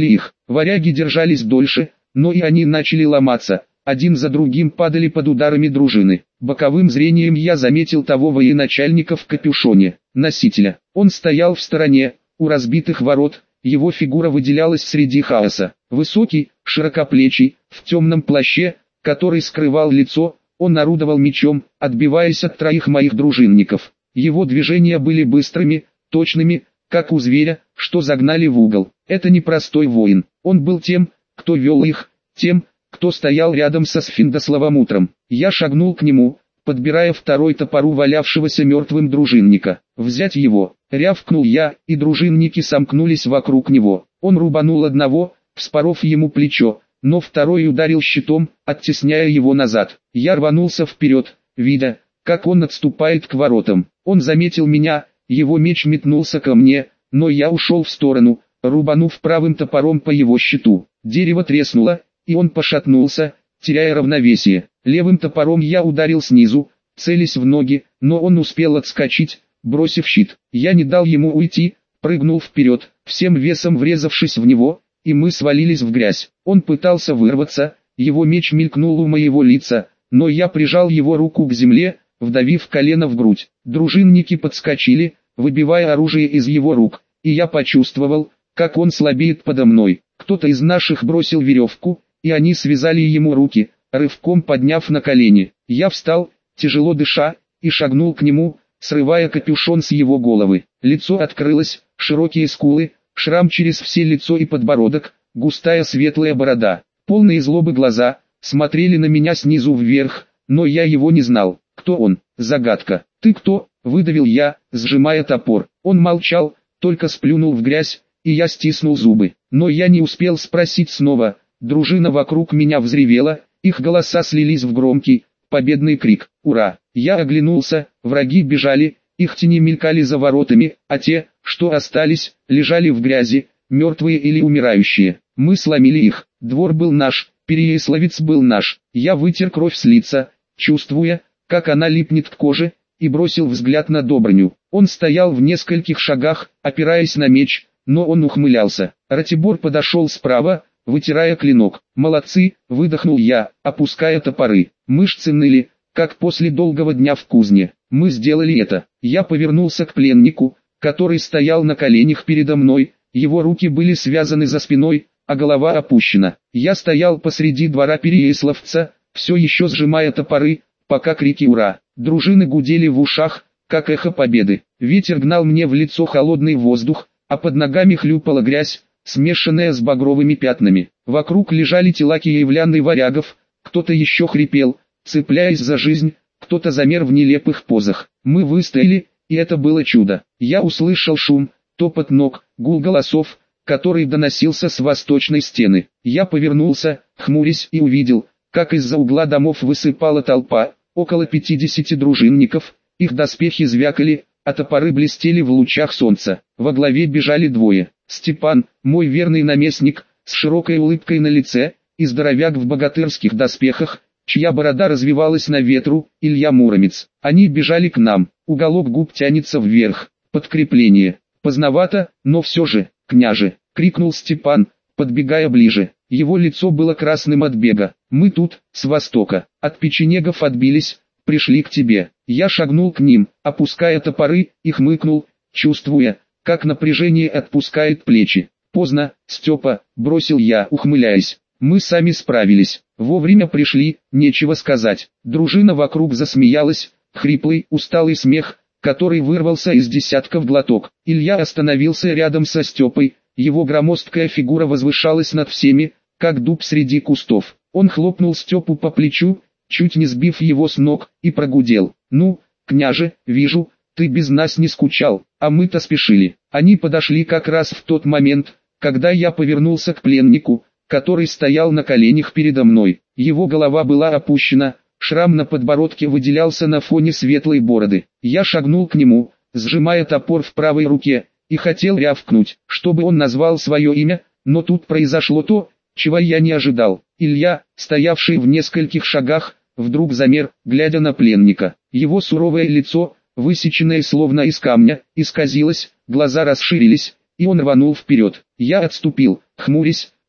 Варяги держались дольше, но и они начали ломаться. Один за другим падали под ударами дружины. Боковым зрением я заметил того военачальника в капюшоне, носителя. Он стоял в стороне, у разбитых ворот, его фигура выделялась среди хаоса. Высокий, широкоплечий, в темном плаще, который скрывал лицо, он орудовал мечом, отбиваясь от троих моих дружинников. Его движения были быстрыми, точными, как у зверя, что загнали в угол. Это не простой воин, он был тем, кто вел их, тем, кто стоял рядом со Сфиндославом утром. Я шагнул к нему, подбирая второй топор валявшегося мертвым дружинника. «Взять его!» — рявкнул я, и дружинники сомкнулись вокруг него. Он рубанул одного, вспоров ему плечо, но второй ударил щитом, оттесняя его назад. Я рванулся вперед, видя, как он отступает к воротам. Он заметил меня, его меч метнулся ко мне, но я ушел в сторону, рубанув правым топором по его щиту. Дерево треснуло, и он пошатнулся, теряя равновесие. Левым топором я ударил снизу, целясь в ноги, но он успел отскочить, бросив щит. Я не дал ему уйти, прыгнул вперед, всем весом врезавшись в него, и мы свалились в грязь. Он пытался вырваться, его меч мелькнул у моего лица, но я прижал его руку к земле, вдавив колено в грудь. Дружинники подскочили, выбивая оружие из его рук, и я почувствовал, как он слабеет подо мной. Кто-то из наших бросил веревку, и они связали ему руки, рывком подняв на колени. Я встал, тяжело дыша, и шагнул к нему, срывая капюшон с его головы. Лицо открылось, широкие скулы, шрам через все лицо и подбородок, густая светлая борода. Полные злобы глаза, смотрели на меня снизу вверх, но я его не знал. Кто он? Загадка. «Ты кто?» — выдавил я, сжимая топор. Он молчал, только сплюнул в грязь, и я стиснул зубы. Но я не успел спросить снова. Дружина вокруг меня взревела, их голоса слились в громкий, победный крик. «Ура!» Я оглянулся, враги бежали, их тени мелькали за воротами, а те, что остались, лежали в грязи, мертвые или умирающие. Мы сломили их. Двор был наш, Переяславец был наш. Я вытер кровь с лица, чувствуя, как она липнет к коже, и бросил взгляд на Добрыню. Он стоял в нескольких шагах, опираясь на меч, но он ухмылялся. Ратибор подошел справа, вытирая клинок. «Молодцы!» — выдохнул я, опуская топоры. Мышцы ныли, как после долгого дня в кузне. Мы сделали это. Я повернулся к пленнику, который стоял на коленях передо мной, его руки были связаны за спиной, а голова опущена. Я стоял посреди двора Переяславца, все еще сжимая топоры, пока крики «Ура!» дружины гудели в ушах, как эхо победы. Ветер гнал мне в лицо холодный воздух, а под ногами хлюпала грязь, смешанная с багровыми пятнами. Вокруг лежали тела киевлян и варягов, кто-то еще хрипел, цепляясь за жизнь, кто-то замер в нелепых позах. Мы выстояли, и это было чудо. Я услышал шум, топот ног, гул голосов, который доносился с восточной стены. Я повернулся, хмурясь, и увидел, как из-за угла домов высыпала толпа, около 50 дружинников, их доспехи звякали, а топоры блестели в лучах солнца. Во главе бежали двое. Степан, мой верный наместник, с широкой улыбкой на лице, и здоровяк в богатырских доспехах, чья борода развивалась на ветру, Илья Муромец. Они бежали к нам, уголок губ тянется вверх. Подкрепление. Поздновато, но все же, княже, крикнул Степан, подбегая ближе. Его лицо было красным от бега. Мы тут, с востока, от печенегов отбились, пришли к тебе. Я шагнул к ним, опуская топоры, и хмыкнул, чувствуя, как напряжение отпускает плечи. Поздно, Степа, бросил я, ухмыляясь. Мы сами справились. Вовремя пришли, нечего сказать. Дружина вокруг засмеялась, хриплый, усталый смех, который вырвался из десятков глоток. Илья остановился рядом со Степой, его громоздкая фигура возвышалась над всеми, как дуб среди кустов. Он хлопнул Степу по плечу, чуть не сбив его с ног, и прогудел. «Ну, княже, вижу, ты без нас не скучал, а мы-то спешили». Они подошли как раз в тот момент, когда я повернулся к пленнику, который стоял на коленях передо мной. Его голова была опущена, шрам на подбородке выделялся на фоне светлой бороды. Я шагнул к нему, сжимая топор в правой руке, и хотел рявкнуть, чтобы он назвал свое имя, но тут произошло то, чего я не ожидал. Илья, стоявший в нескольких шагах, вдруг замер, глядя на пленника. Его суровое лицо, высеченное словно из камня, исказилось, глаза расширились, и он рванул вперед. Я отступил, хмурясь,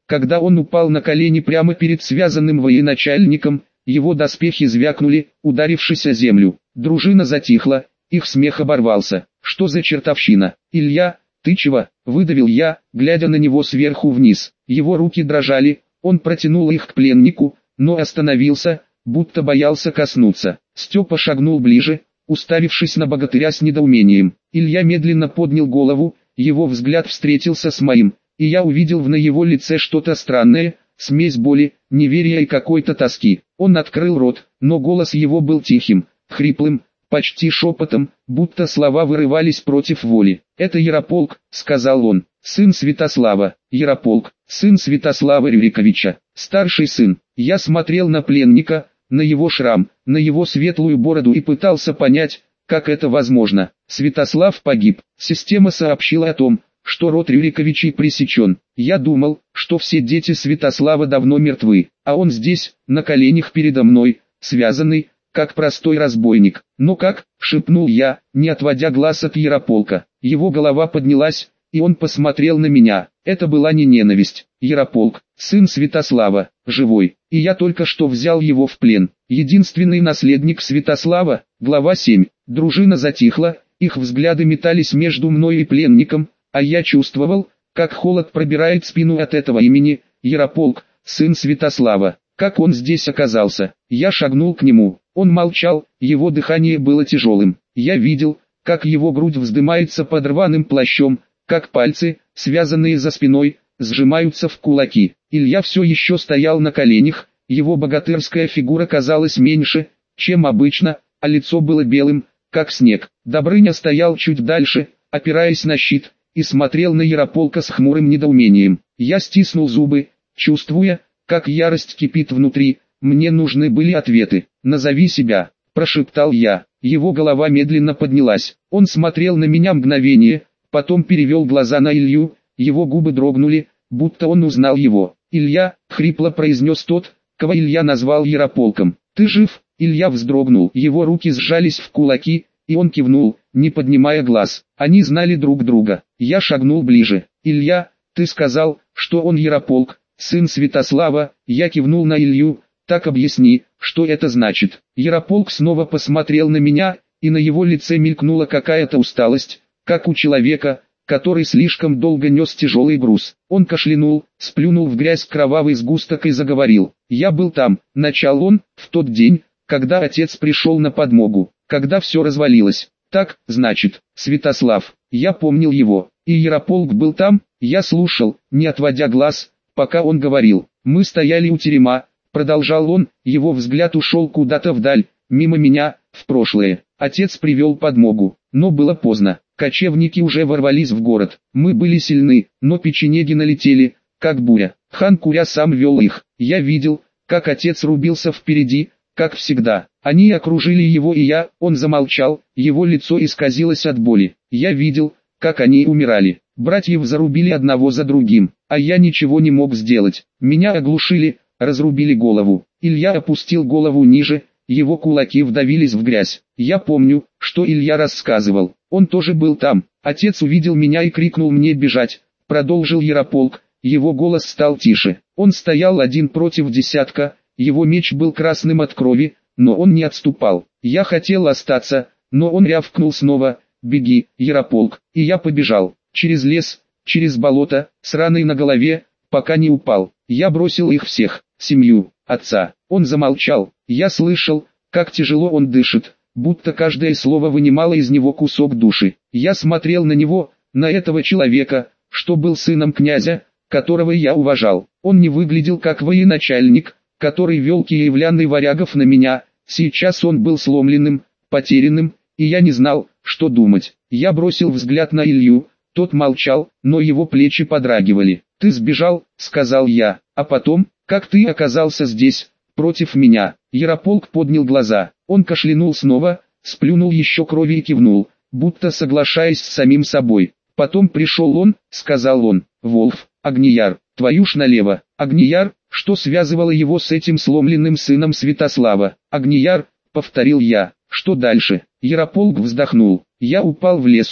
Когда он упал на колени прямо перед связанным военачальником, его доспехи звякнули, ударившись о землю. Дружина затихла, их смех оборвался. «Что за чертовщина? Илья, ты чего?» – выдавил я, глядя на него сверху вниз. Его руки дрожали, он протянул их к пленнику, но остановился, будто боялся коснуться. Степа шагнул ближе, уставившись на богатыря с недоумением. Илья медленно поднял голову, его взгляд встретился с моим, и я увидел на его лице что-то странное, смесь боли, неверия и какой-то тоски. Он открыл рот, но голос его был тихим, хриплым, почти шепотом, будто слова вырывались против воли. «Это Ярополк», — сказал он, — «сын Святослава». Ярополк, сын Святослава Рюриковича, старший сын. Я смотрел на пленника, на его шрам, на его светлую бороду и пытался понять, как это возможно. Святослав погиб. Система сообщила о том, что род Рюриковичей пресечен. Я думал, что все дети Святослава давно мертвы, а он здесь, на коленях передо мной, связанный, как простой разбойник. «Но как?» — шепнул я, не отводя глаз от Ярополка. Его голова поднялась, и он посмотрел на меня. Это была не ненависть. Ярополк, сын Святослава, живой, и я только что взял его в плен. Единственный наследник Святослава. Глава 7. Дружина затихла, их взгляды метались между мной и пленником, а я чувствовал, как холод пробирает спину от этого имени. Ярополк, сын Святослава. Как он здесь оказался? Я шагнул к нему. Он молчал, его дыхание было тяжелым. Я видел, как его грудь вздымается под рваным плащом, как пальцы, связанные за спиной, сжимаются в кулаки. Илья все еще стоял на коленях, его богатырская фигура казалась меньше, чем обычно, а лицо было белым, как снег. Добрыня стоял чуть дальше, опираясь на щит, и смотрел на Ярополка с хмурым недоумением. Я стиснул зубы, чувствуя, как ярость кипит внутри. Мне нужны были ответы. «Назови себя», – прошептал я. Его голова медленно поднялась. Он смотрел на меня мгновение, потом перевел глаза на Илью, его губы дрогнули, будто он узнал его. «Илья», – хрипло произнес тот, кого Илья назвал Ярополком. «Ты жив?» Илья вздрогнул. Его руки сжались в кулаки, и он кивнул, не поднимая глаз. Они знали друг друга. Я шагнул ближе. «Илья, ты сказал, что он Ярополк, сын Святослава». Я кивнул на Илью. «Так объясни, что это значит?» Ярополк снова посмотрел на меня, и на его лице мелькнула какая-то усталость, как у человека, который слишком долго нес тяжелый груз. Он кашлянул, сплюнул в грязь кровавый сгусток и заговорил. «Я был там», — начал он, — «в тот день, когда отец пришел на подмогу, когда все развалилось». «Так, значит, Святослав». Я помнил его. «И Ярополк был там?» Я слушал, не отводя глаз, пока он говорил. «Мы стояли у терема», — продолжал он, его взгляд ушел куда-то вдаль, мимо меня, в прошлое. Отец привел подмогу, но было поздно. Кочевники уже ворвались в город. Мы были сильны, но печенеги налетели, как буря. Хан Куря сам вел их. Я видел, как отец рубился впереди, как всегда. Они окружили его, и он замолчал, его лицо исказилось от боли. Я видел, как они умирали. Братьев зарубили одного за другим, а я ничего не мог сделать. Меня оглушили, разрубили голову. Илья опустил голову ниже, его кулаки вдавились в грязь. Я помню, что Илья рассказывал. Он тоже был там. Отец увидел меня и крикнул мне бежать. Продолжил Ярополк. Его голос стал тише. Он стоял один против десятка. Его меч был красным от крови, но он не отступал. Я хотел остаться, но он рявкнул снова. «Беги, Ярополк!» И я побежал. Через лес, через болото, с раной на голове, пока не упал. Я бросил их всех, семью, отца. Он замолчал. Я слышал, как тяжело он дышит, будто каждое слово вынимало из него кусок души. Я смотрел на него, на этого человека, что был сыном князя, которого я уважал. Он не выглядел как военачальник, который вел киевлян и варягов на меня. Сейчас он был сломленным, потерянным, и я не знал, что думать. Я бросил взгляд на Илью, тот молчал, но его плечи подрагивали. «Ты сбежал», — сказал я, — «а потом, как ты оказался здесь, против меня?» Ярополк поднял глаза, он кашлянул снова, сплюнул еще крови и кивнул, будто соглашаясь с самим собой. «Потом пришел он», — сказал он, — «Волф, Огнияр, твою ж налево». Огнияр, что связывало его с этим сломленным сыном Святослава? Огнияр, повторил я. Что дальше? Ярополк вздохнул. Я упал в лесу,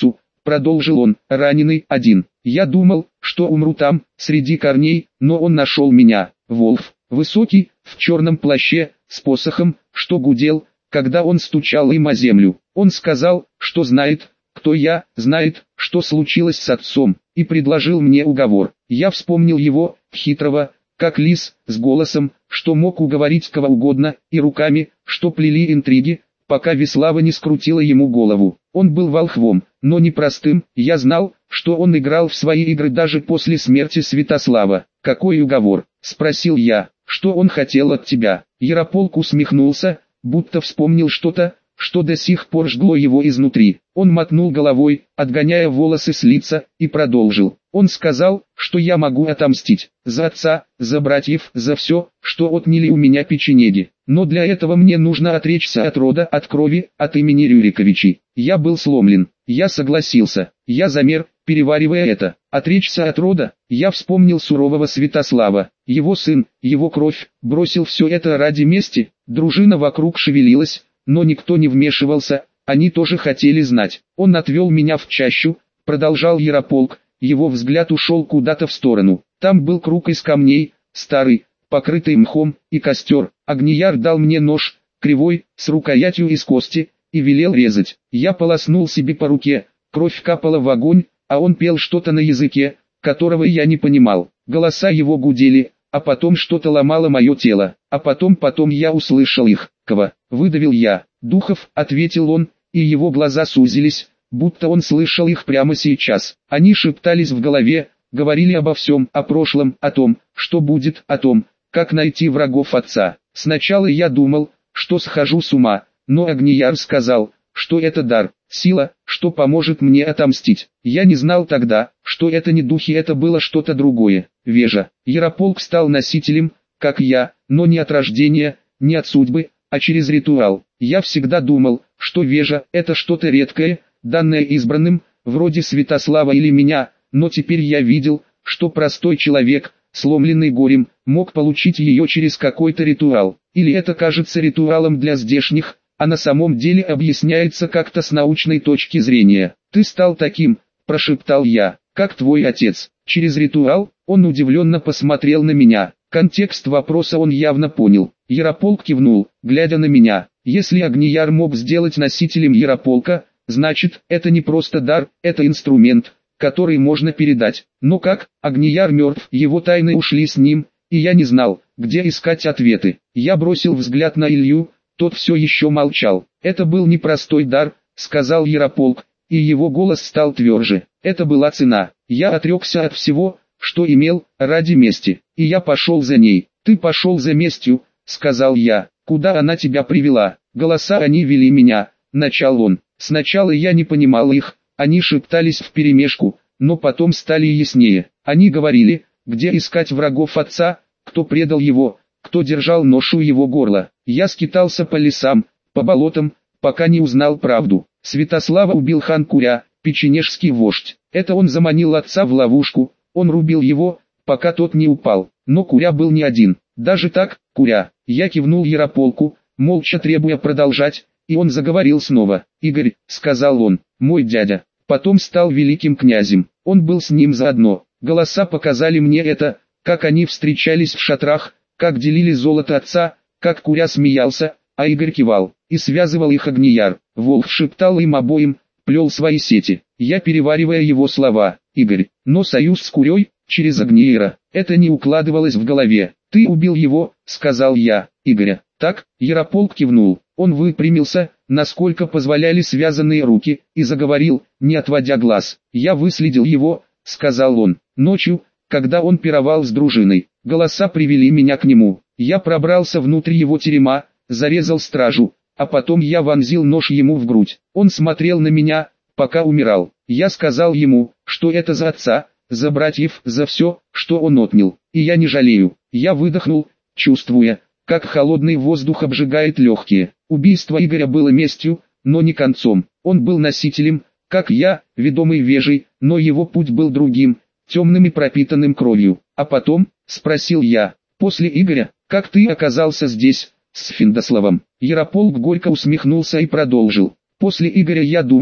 продолжил он, раненый один. Я думал, что умру там, среди корней, но он нашел меня. Волф, высокий, в черном плаще, с посохом, что гудел, когда он стучал им о землю. Он сказал, что знает, кто я, знает, что случилось с отцом, и предложил мне уговор. Я вспомнил его, хитрого, как лис, с голосом, что мог уговорить кого угодно, и руками, что плели интриги, пока Веслава не скрутила ему голову. Он был волхвом, но не простым. Я знал, что он играл в свои игры даже после смерти Святослава. «Какой уговор?» – спросил я. «Что он хотел от тебя?» Ярополк усмехнулся, будто вспомнил что-то, что до сих пор жгло его изнутри. Он мотнул головой, отгоняя волосы с лица, и продолжил. Он сказал, что я могу отомстить за отца, за братьев, за все, что отняли у меня печенеги. Но для этого мне нужно отречься от рода, от крови, от имени Рюриковичей. Я был сломлен. Я согласился. Я замер, переваривая это. Отречься от рода. Я вспомнил сурового Святослава. Его сын, его кровь, бросил все это ради мести. Дружина вокруг шевелилась, но никто не вмешивался. Они тоже хотели знать. Он отвел меня в чащу, продолжал Ярополк. Его взгляд ушел куда-то в сторону. Там был круг из камней, старый, покрытый мхом, и костер. Огнияр дал мне нож, кривой, с рукоятью из кости, и велел резать. Я полоснул себе по руке, кровь капала в огонь, а он пел что-то на языке, которого я не понимал. Голоса его гудели, а потом что-то ломало мое тело. А потом я услышал их. «Кого?» — выдавил я. «Духов», — ответил он, и его глаза сузились, будто он слышал их прямо сейчас. Они шептались в голове, говорили обо всем, о прошлом, о том, что будет, о том, как найти врагов отца. Сначала я думал, что схожу с ума, но Огнияр сказал, что это дар, сила, что поможет мне отомстить. Я не знал тогда, что это не духи, это было что-то другое. Вежа. Ярополк стал носителем, как я, но не от рождения, не от судьбы, а через ритуал. Я всегда думал, что вежа – это что-то редкое, данное избранным, вроде Святослава или меня, но теперь я видел, что простой человек, сломленный горем, мог получить ее через какой-то ритуал. Или это кажется ритуалом для здешних, а на самом деле объясняется как-то с научной точки зрения. «Ты стал таким», – прошептал я, – «как твой отец». Через ритуал, он удивленно посмотрел на меня. Контекст вопроса он явно понял. Ярополк кивнул, глядя на меня. Если Огнияр мог сделать носителем Ярополка, значит, это не просто дар, это инструмент, который можно передать. Но как? Огнияр мертв, его тайны ушли с ним, и я не знал, где искать ответы. Я бросил взгляд на Илью, тот все еще молчал. «Это был непростой дар», — сказал Ярополк, и его голос стал тверже. «Это была цена. Я отрекся от всего, что имел, ради мести, и я пошел за ней». «Ты пошел за местью», — сказал я. «Куда она тебя привела?» «Голоса они вели меня», — начал он. «Сначала я не понимал их, они шептались вперемешку, но потом стали яснее. Они говорили, где искать врагов отца, кто предал его, кто держал нож у его горла. Я скитался по лесам, по болотам, пока не узнал правду. Святослава убил хан Куря, печенежский вождь. Это он заманил отца в ловушку, он рубил его, пока тот не упал. Но Куря был не один. Даже так, Куря». Я кивнул Ярополку, молча требуя продолжать, и он заговорил снова. «Игорь», — сказал он, — «мой дядя, потом стал великим князем. Он был с ним заодно. Голоса показали мне это, как они встречались в шатрах, как делили золото отца, как Куря смеялся, а Игорь кивал, и связывал их Огнияр. Волк шептал им обоим, плел свои сети. Я переваривая его слова. «Игорь, но союз с Курей, через Огнияра, это не укладывалось в голове». «Ты убил его», — сказал я. «Игоря». «Так?» — Ярополк кивнул. Он выпрямился, насколько позволяли связанные руки, и заговорил, не отводя глаз. «Я выследил его», — сказал он, — «ночью, когда он пировал с дружиной. Голоса привели меня к нему. Я пробрался внутрь его терема, зарезал стражу, а потом я вонзил нож ему в грудь. Он смотрел на меня, пока умирал. Я сказал ему, что это за отца, за братьев, за все, что он отнял, и я не жалею». Я выдохнул, чувствуя, как холодный воздух обжигает легкие. Убийство Игоря было местью, но не концом. Он был носителем, как я, ведомый вежей, но его путь был другим, темным и пропитанным кровью. «А потом?» — спросил я. «После Игоря, как ты оказался здесь, с Финдославом?» Ярополк горько усмехнулся и продолжил. «После Игоря я думал,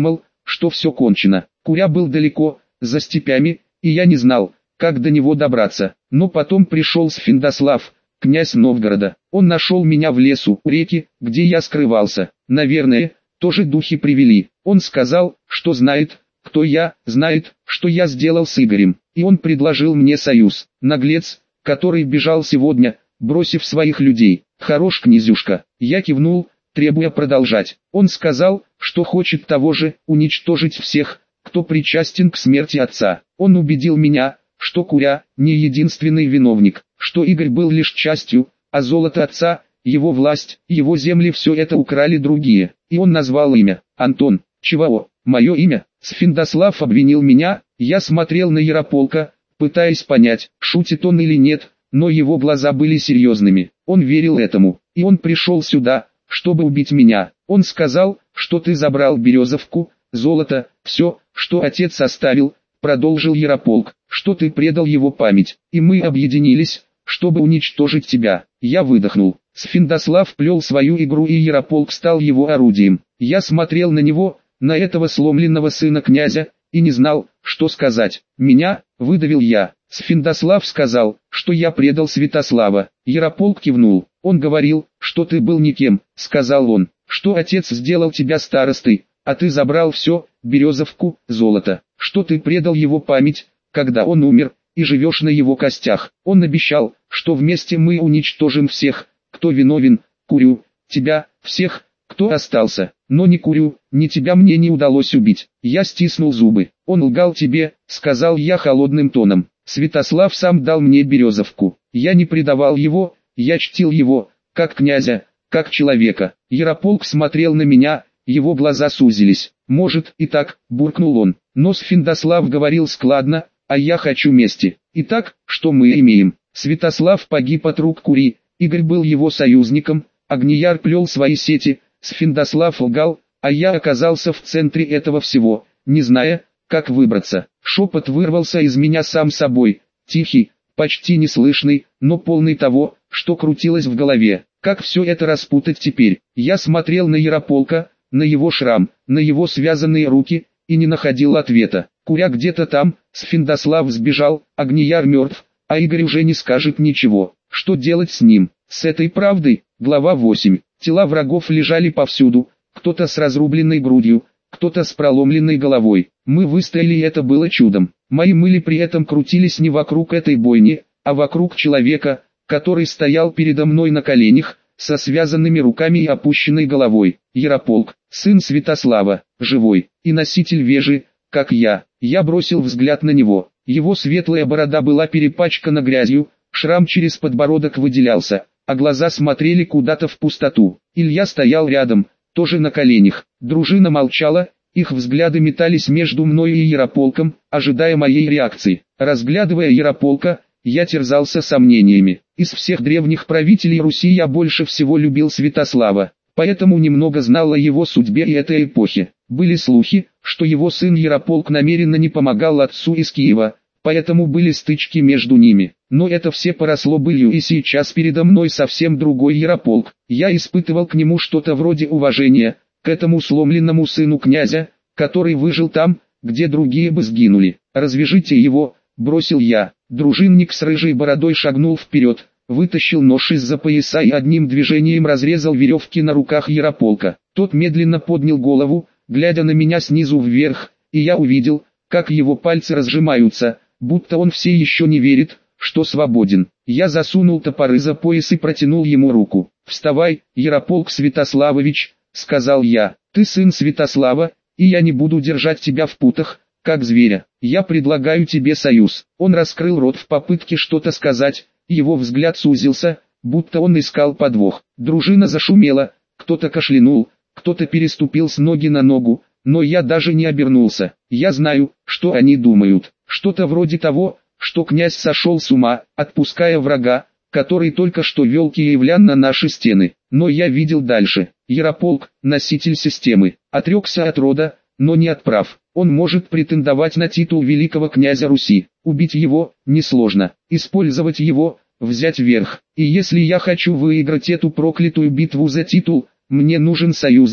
что все кончено. Куря был далеко, за степями, и я не знал, как до него добраться. Но потом пришел Святослав, князь Новгорода. Он нашел меня в лесу, у реки, где я скрывался. Наверное, тоже духи привели. Он сказал, что знает, кто я, знает, что я сделал с Игорем. И он предложил мне союз. Наглец, который бежал сегодня, бросив своих людей. Хорош, князюшка. Я кивнул, требуя продолжать. Он сказал, что хочет того же, уничтожить всех, кто причастен к смерти отца. Он убедил меня, что Куря не единственный виновник, что Игорь был лишь частью, а золото отца, его власть, его земли, все это украли другие. И он назвал имя. Антон. Чего? Мое имя? Святослав обвинил меня. Я смотрел на Ярополка, пытаясь понять, шутит он или нет, но его глаза были серьезными. Он верил этому, и он пришел сюда, чтобы убить меня. Он сказал, что ты забрал Березовку, золото, все, что отец оставил, продолжил Ярополк, что ты предал его память, и мы объединились, чтобы уничтожить тебя. Я выдохнул. Святослав плел свою игру, и Ярополк стал его орудием. Я смотрел на него, на этого сломленного сына князя, и не знал, что сказать. Меня, выдавил я. Святослав сказал, что я предал Святослава. Ярополк кивнул. Он говорил, что ты был никем, сказал он, что отец сделал тебя старостой, а ты забрал все, Березовку, золото, что ты предал его память, когда он умер, и живешь на его костях. Он обещал, что вместе мы уничтожим всех, кто виновен, Курю, тебя, всех, кто остался. Но ни Курю, ни тебя мне не удалось убить. Я стиснул зубы. Он лгал тебе, сказал я холодным тоном. Святослав сам дал мне Березовку. Я не предавал его, я чтил его, как князя, как человека. Ярополк смотрел на меня, его глаза сузились. Может и так, буркнул он. Но Святослав говорил складно, а я хочу мести. Итак, что мы имеем? Святослав погиб от рук Кури, Игорь был его союзником, Агнияр плел свои сети, Святослав лгал, а я оказался в центре этого всего, не зная, как выбраться. Шепот вырвался из меня сам собой, тихий, почти неслышный, но полный того, что крутилось в голове. Как все это распутать теперь? Я смотрел на Ярополка, на его шрам, на его связанные руки, и не находил ответа. Куря где-то там, Святослав сбежал, Агнияр мертв, а Игорь уже не скажет ничего. Что делать с ним? С этой правдой? Глава 8. Тела врагов лежали повсюду, кто-то с разрубленной грудью, кто-то с проломленной головой. Мы выстояли, и это было чудом. Мои мысли при этом крутились не вокруг этой бойни, а вокруг человека, который стоял передо мной на коленях, со связанными руками и опущенной головой. Ярополк, сын Святослава, живой, и носитель вежи, как я. Я бросил взгляд на него. Его светлая борода была перепачкана грязью, шрам через подбородок выделялся, а глаза смотрели куда-то в пустоту. Илья стоял рядом, тоже на коленях. Дружина молчала, их взгляды метались между мной и Ярополком, ожидая моей реакции. Разглядывая Ярополка, я терзался сомнениями. Из всех древних правителей Руси я больше всего любил Святослава, поэтому немного знал о его судьбе и этой эпохе. Были слухи, что его сын Ярополк намеренно не помогал отцу из Киева, поэтому были стычки между ними. Но это все поросло былью, и сейчас передо мной совсем другой Ярополк. Я испытывал к нему что-то вроде уважения, к этому сломленному сыну князя, который выжил там, где другие бы сгинули. «Развяжите его», — бросил я. Дружинник с рыжей бородой шагнул вперед, вытащил нож из-за пояса и одним движением разрезал веревки на руках Ярополка. Тот медленно поднял голову, глядя на меня снизу вверх, и я увидел, как его пальцы разжимаются, будто он все еще не верит, что свободен. Я засунул топоры за пояс и протянул ему руку. «Вставай, Ярополк Святославович», — сказал я, — «ты сын Святослава, и я не буду держать тебя в путах, как зверя. Я предлагаю тебе союз». Он раскрыл рот в попытке что-то сказать, его взгляд сузился, будто он искал подвох. Дружина зашумела, кто-то кашлянул, кто-то переступил с ноги на ногу, но я даже не обернулся. Я знаю, что они думают. Что-то вроде того, что князь сошел с ума, отпуская врага, который только что вел киевлян на наши стены. Но я видел дальше. Ярополк, носитель системы, отрекся от рода, но не от прав. Он может претендовать на титул великого князя Руси. Убить его несложно, использовать его, взять верх. И если я хочу выиграть эту проклятую битву за титул, мне нужен союзник,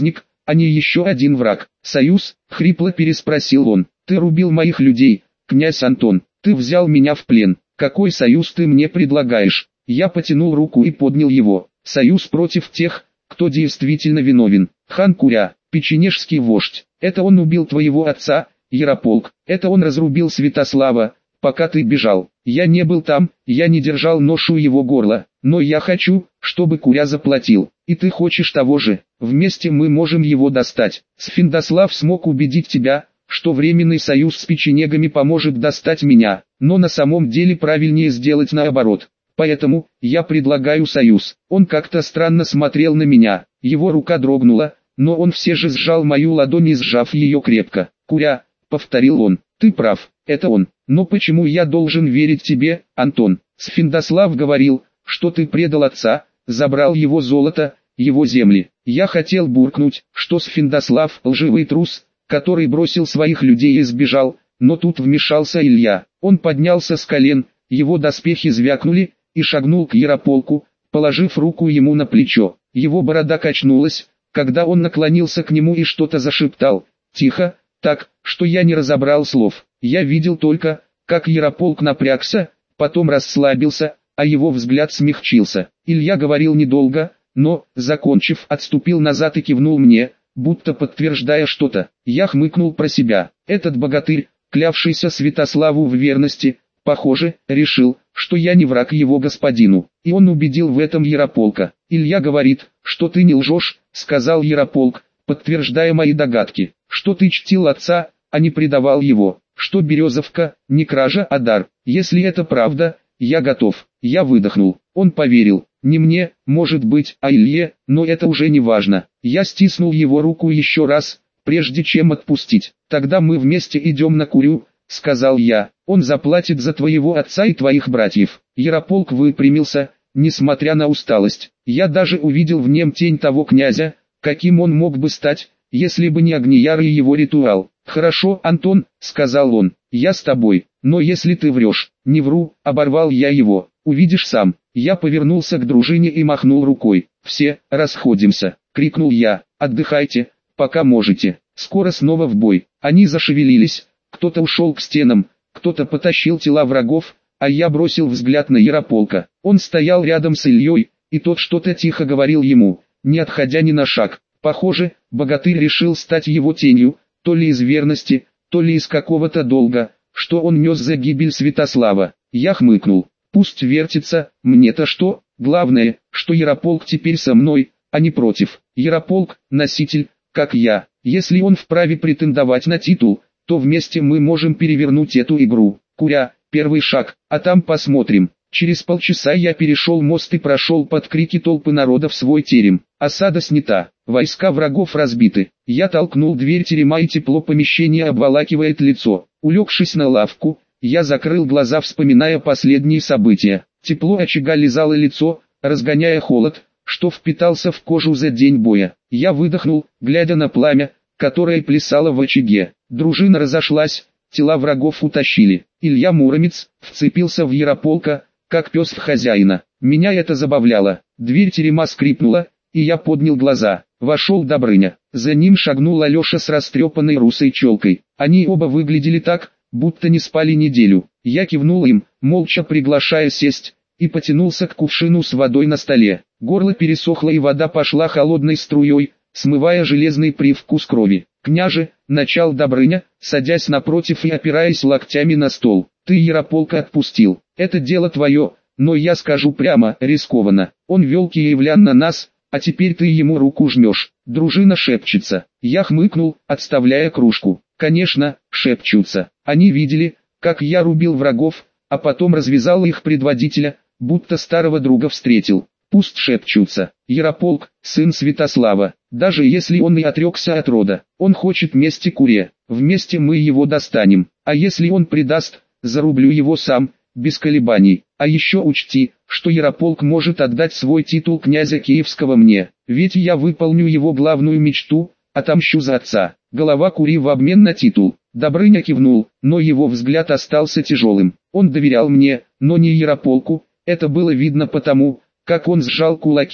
а не еще один враг. Союз? Хрипло переспросил он. Ты рубил моих людей, князь Антон, ты взял меня в плен. Какой союз ты мне предлагаешь? Я потянул руку и поднял его. Союз против тех, кто действительно виновен. Хан Куря, печенежский вождь. Это он убил твоего отца, Ярополк. Это он разрубил Святослава, пока ты бежал. Я не был там, я не держал ношу его горла. Но я хочу, чтобы Куря заплатил. И ты хочешь того же. Вместе мы можем его достать. Сфиндослав смог убедить тебя, что временный союз с печенегами поможет достать меня. Но на самом деле правильнее сделать наоборот. Поэтому, я предлагаю союз. Он как-то странно смотрел на меня. Его рука дрогнула, но он все же сжал мою ладонь и сжав ее крепко. «Куря», — повторил он, — «ты прав, это он. Но почему я должен верить тебе, Антон? Сфиндослав говорил, что ты предал отца, забрал его золото, его земли. Я хотел буркнуть, что Сфиндослав — лживый трус, который бросил своих людей и сбежал, но тут вмешался Илья. Он поднялся с колен, его доспехи звякнули, и шагнул к Ярополку, положив руку ему на плечо. Его борода качнулась, когда он наклонился к нему и что-то зашептал, тихо, так, что я не разобрал слов. Я видел только, как Ярополк напрягся, потом расслабился, а его взгляд смягчился. Илья говорил недолго, но, закончив, отступил назад и кивнул мне, будто подтверждая что-то. Я хмыкнул про себя. Этот богатырь, клявшийся Святославу в верности, похоже, решил, что я не враг его господину, и он убедил в этом Ярополка. «Илья говорит, что ты не лжешь», — сказал Ярополк, подтверждая мои догадки, «что ты чтил отца, а не предавал его, что Березовка — не кража, а дар. Если это правда, я готов». Я выдохнул. Он поверил. Не мне, может быть, а Илье, но это уже не важно. Я стиснул его руку еще раз, прежде чем отпустить. «Тогда мы вместе идем на Курю», — сказал я. «Он заплатит за твоего отца и твоих братьев». Ярополк выпрямился, несмотря на усталость. Я даже увидел в нем тень того князя, каким он мог бы стать, если бы не Огнияр и его ритуал. «Хорошо, Антон», — сказал он, — «я с тобой, но если ты врешь». «Не вру», — оборвал я его, — «увидишь сам». Я повернулся к дружине и махнул рукой. «Все, расходимся», — крикнул я, — «отдыхайте, пока можете, скоро снова в бой». Они зашевелились, кто-то ушел к стенам, кто-то потащил тела врагов, а я бросил взгляд на Ярополка. Он стоял рядом с Ильей, и тот что-то тихо говорил ему, не отходя ни на шаг. Похоже, богатырь решил стать его тенью, то ли из верности, то ли из какого-то долга, что он нес за гибель Святослава. Я хмыкнул. Пусть вертится, мне-то что, главное, что Ярополк теперь со мной, а не против. Ярополк — носитель, как я. Если он вправе претендовать на титул, то вместе мы можем перевернуть эту игру. Куря, первый шаг, а там посмотрим. Через полчаса я перешел мост и прошел под крики толпы народа в свой терем. Осада снята, войска врагов разбиты. Я толкнул дверь терема, и тепло помещения обволакивает лицо. Улегшись на лавку, я закрыл глаза, вспоминая последние события. Тепло очага лизало лицо, разгоняя холод, что впитался в кожу за день боя. Я выдохнул, глядя на пламя, которое плясало в очаге. Дружина разошлась, тела врагов утащили. Илья Муромец вцепился в Ярополка, как пес в хозяина. Меня это забавляло. Дверь терема скрипнула, и я поднял глаза. Вошел Добрыня. За ним шагнул Алеша с растрепанной русой челкой. Они оба выглядели так, будто не спали неделю. Я кивнул им, молча приглашая сесть, и потянулся к кувшину с водой на столе. Горло пересохло, и вода пошла холодной струей, смывая железный привкус крови. «Княже», — начал Добрыня, садясь напротив и опираясь локтями на стол, — «ты Ярополка отпустил. Это дело твое, но я скажу прямо, рискованно. Он вел киевлян на нас, а теперь ты ему руку жмешь». Дружина шепчется. Я хмыкнул, отставляя кружку. Конечно, шепчутся. Они видели, как я рубил врагов, а потом развязал их предводителя, будто старого друга встретил. Пусть шепчутся. Ярополк, сын Святослава, даже если он и отрекся от рода, он хочет мести Куре. Вместе мы его достанем. А если он предаст, зарублю его сам, без колебаний. А еще учти, что Ярополк может отдать свой титул князя Киевского мне, ведь я выполню его главную мечту, отомщу за отца. Голова Кури в обмен на титул. Добрыня кивнул, но его взгляд остался тяжелым. Он доверял мне, но не Ярополку. Это было видно потому, как он сжал кулаки,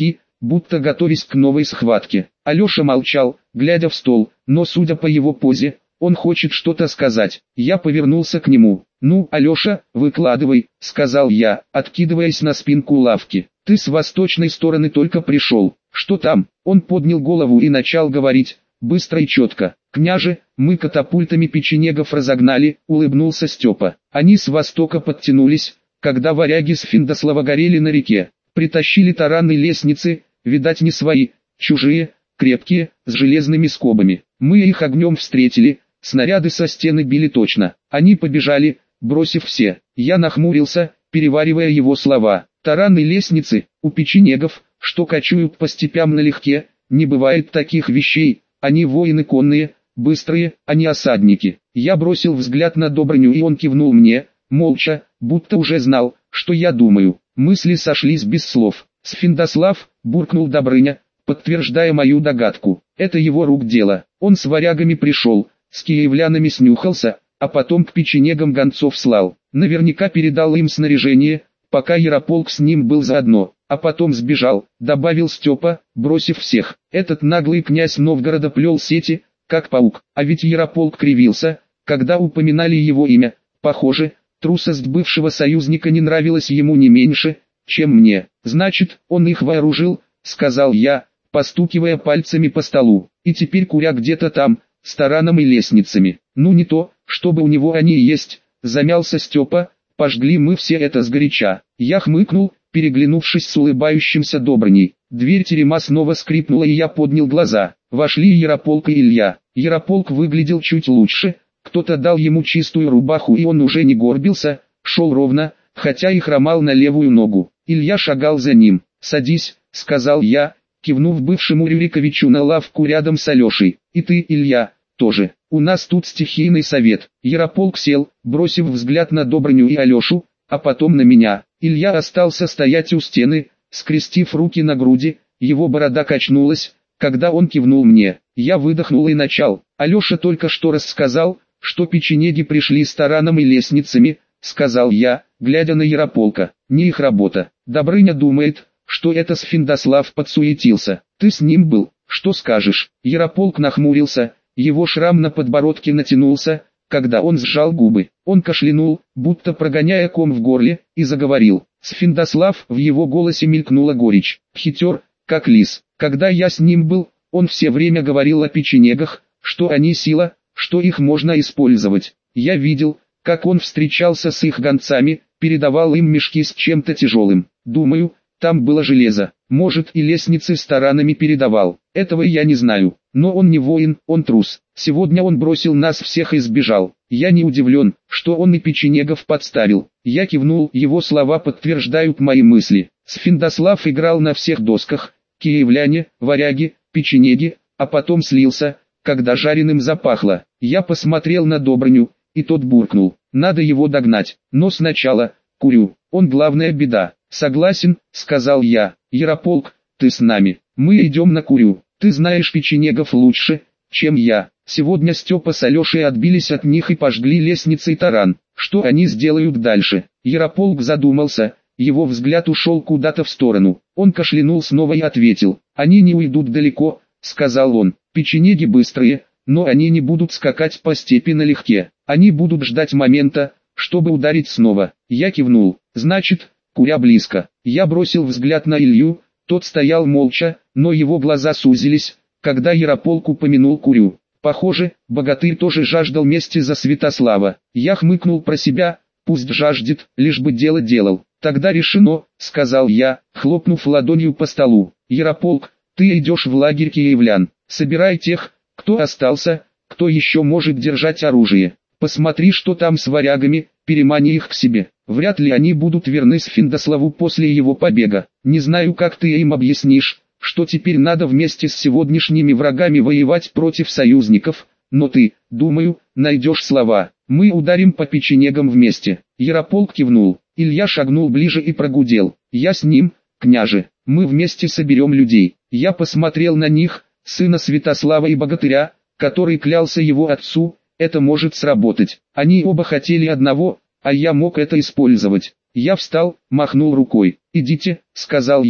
будто готовясь к новой схватке. Алеша молчал, глядя в стол, но судя по его позе, он хочет что-то сказать. Я повернулся к нему. «Ну, Алеша, выкладывай», — сказал я, откидываясь на спинку лавки. «Ты с восточной стороны только пришел. Что там?» Он поднял голову и начал говорить, быстро и четко. «Княже, мы катапультами печенегов разогнали», — улыбнулся Степа. «Они с востока подтянулись, когда варяги с Финдослава горели на реке. Притащили тараны лестницы, видать не свои, чужие, крепкие, с железными скобами. Мы их огнем встретили, снаряды со стены били точно. Они побежали, бросив все». Я нахмурился, переваривая его слова. «Тараны лестницы, у печенегов, что кочуют по степям налегке, не бывает таких вещей, они воины конные, быстрые, а не осадники». Я бросил взгляд на Добрыню, и он кивнул мне, молча, будто уже знал, что я думаю. Мысли сошлись без слов. «Сфиндослав», — буркнул Добрыня, подтверждая мою догадку. «Это его рук дело. Он с варягами пришел, с киевлянами снюхался, а потом к печенегам гонцов слал. Наверняка передал им снаряжение, пока Ярополк с ним был заодно, а потом сбежал», — добавил Степа, бросив всех. «Этот наглый князь Новгорода плел сети, как паук, а ведь Ярополк кривился, когда упоминали его имя. Похоже, трусость бывшего союзника не нравилась ему не меньше, чем мне. Значит, он их вооружил», — сказал я, постукивая пальцами по столу. «И теперь куря где-то там, с тараном и лестницами. Ну не то, чтобы у него они есть», — замялся Степа. «Пожгли мы все это сгоряча». Я хмыкнул, переглянувшись с улыбающимся Добрыней. Дверь терема снова скрипнула, и я поднял глаза. Вошли Ярополк и Илья. Ярополк выглядел чуть лучше, кто-то дал ему чистую рубаху, и он уже не горбился, шел ровно, хотя и хромал на левую ногу. Илья шагал за ним. «Садись», — сказал я, кивнув бывшему Рюриковичу на лавку рядом с Алешей. «И ты, Илья, тоже. У нас тут стихийный совет». Ярополк сел, бросив взгляд на Добрыню и Алешу, а потом на меня. Илья остался стоять у стены, скрестив руки на груди, его борода качнулась, когда он кивнул мне. Я выдохнул и начал. «Алеша только что рассказал, что печенеги пришли с тараном и лестницами», — сказал я, глядя на Ярополка. «Не их работа. Добрыня думает, что это Сфиндослав подсуетился. Ты с ним был, что скажешь?» Ярополк нахмурился, его шрам на подбородке натянулся, когда он сжал губы. Он кашлянул, будто прогоняя ком в горле, и заговорил. Сфиндослав, в его голосе мелькнула горечь. Хитер, как лис. Когда я с ним был, он все время говорил о печенегах, что они сила, что их можно использовать. Я видел, как он встречался с их гонцами, передавал им мешки с чем-то тяжелым. Думаю, там было железо. Может, и лестницы с таранами передавал. Этого я не знаю. Но он не воин, он трус. Сегодня он бросил нас всех и сбежал. Я не удивлен, что он и печенегов подставил. Я кивнул, его слова подтверждают мои мысли. Сфиндослав играл на всех досках. Киевляне, варяги, печенеги, а потом слился, когда жареным запахло. Я посмотрел на Добрыню, и тот буркнул. «Надо его догнать, но сначала, курю, он главная беда». «Согласен», — сказал я. «Ярополк, ты с нами. Мы идем на курю. Ты знаешь печенегов лучше, чем я. Сегодня Степа с Алешей отбились от них и пожгли лестницы и таран. Что они сделают дальше?» Ярополк задумался, его взгляд ушел куда-то в сторону. Он кашлянул снова и ответил. «Они не уйдут далеко», — сказал он. «Печенеги быстрые, но они не будут скакать по степи налегке. Они будут ждать момента, чтобы ударить снова». Я кивнул. «Значит, куря близко». Я бросил взгляд на Илью, тот стоял молча, но его глаза сузились, когда Ярополк упомянул курю. Похоже, богатырь тоже жаждал мести за Святослава. Я хмыкнул про себя, пусть жаждет, лишь бы дело делал. «Тогда решено», — сказал я, хлопнув ладонью по столу. «Ярополк, ты идешь в лагерь киевлян. Собирай тех, кто остался, кто еще может держать оружие. Посмотри, что там с варягами, перемани их к себе. Вряд ли они будут верны Сфиндославу после его побега. Не знаю, как ты им объяснишь, что теперь надо вместе с сегодняшними врагами воевать против союзников, но ты, думаю, найдешь слова. Мы ударим по печенегам вместе». Ярополк кивнул. Илья шагнул ближе и прогудел. «Я с ним, княже. Мы вместе соберем людей». Я посмотрел на них, сына Святослава и богатыря, который клялся его отцу. Это может сработать. Они оба хотели одного, а я мог это использовать. Я встал, махнул рукой. «Идите», — сказал я.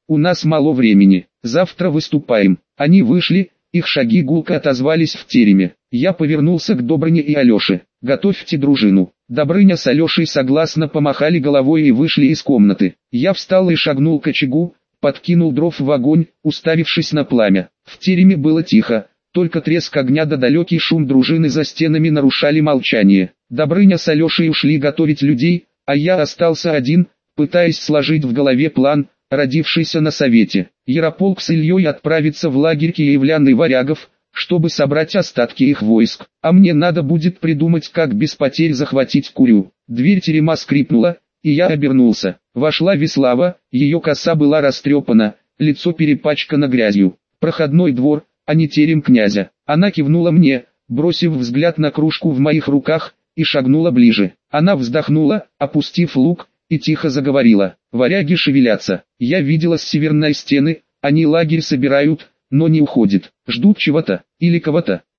у нас мало времени, завтра выступаем». Они вышли, их шаги гулко отозвались в тереме. Я повернулся к Добрыне и Алёше. «Готовьте дружину». Добрыня с Алёшей согласно помахали головой и вышли из комнаты. Я встал и шагнул к очагу, подкинул дров в огонь, уставившись на пламя. В тереме было тихо, только треск огня да далекий шум дружины за стенами нарушали молчание. Добрыня с Алёшей ушли готовить людей, а я остался один, пытаясь сложить в голове план, родившийся на совете. Ярополк с Ильей отправится в лагерь киевлян и варягов, чтобы собрать остатки их войск. А мне надо будет придумать, как без потерь захватить Курю. Дверь терема скрипнула, и я обернулся. Вошла Веслава, ее коса была растрепана, лицо перепачкано грязью. Проходной двор, а не терем князя. Она кивнула мне, бросив взгляд на кружку в моих руках, и шагнула ближе. Она вздохнула, опустив лук, и тихо заговорила. «Варяги шевелятся. Я видела с северной стены, они лагерь собирают, но не уходят. Ждут чего-то, или кого-то.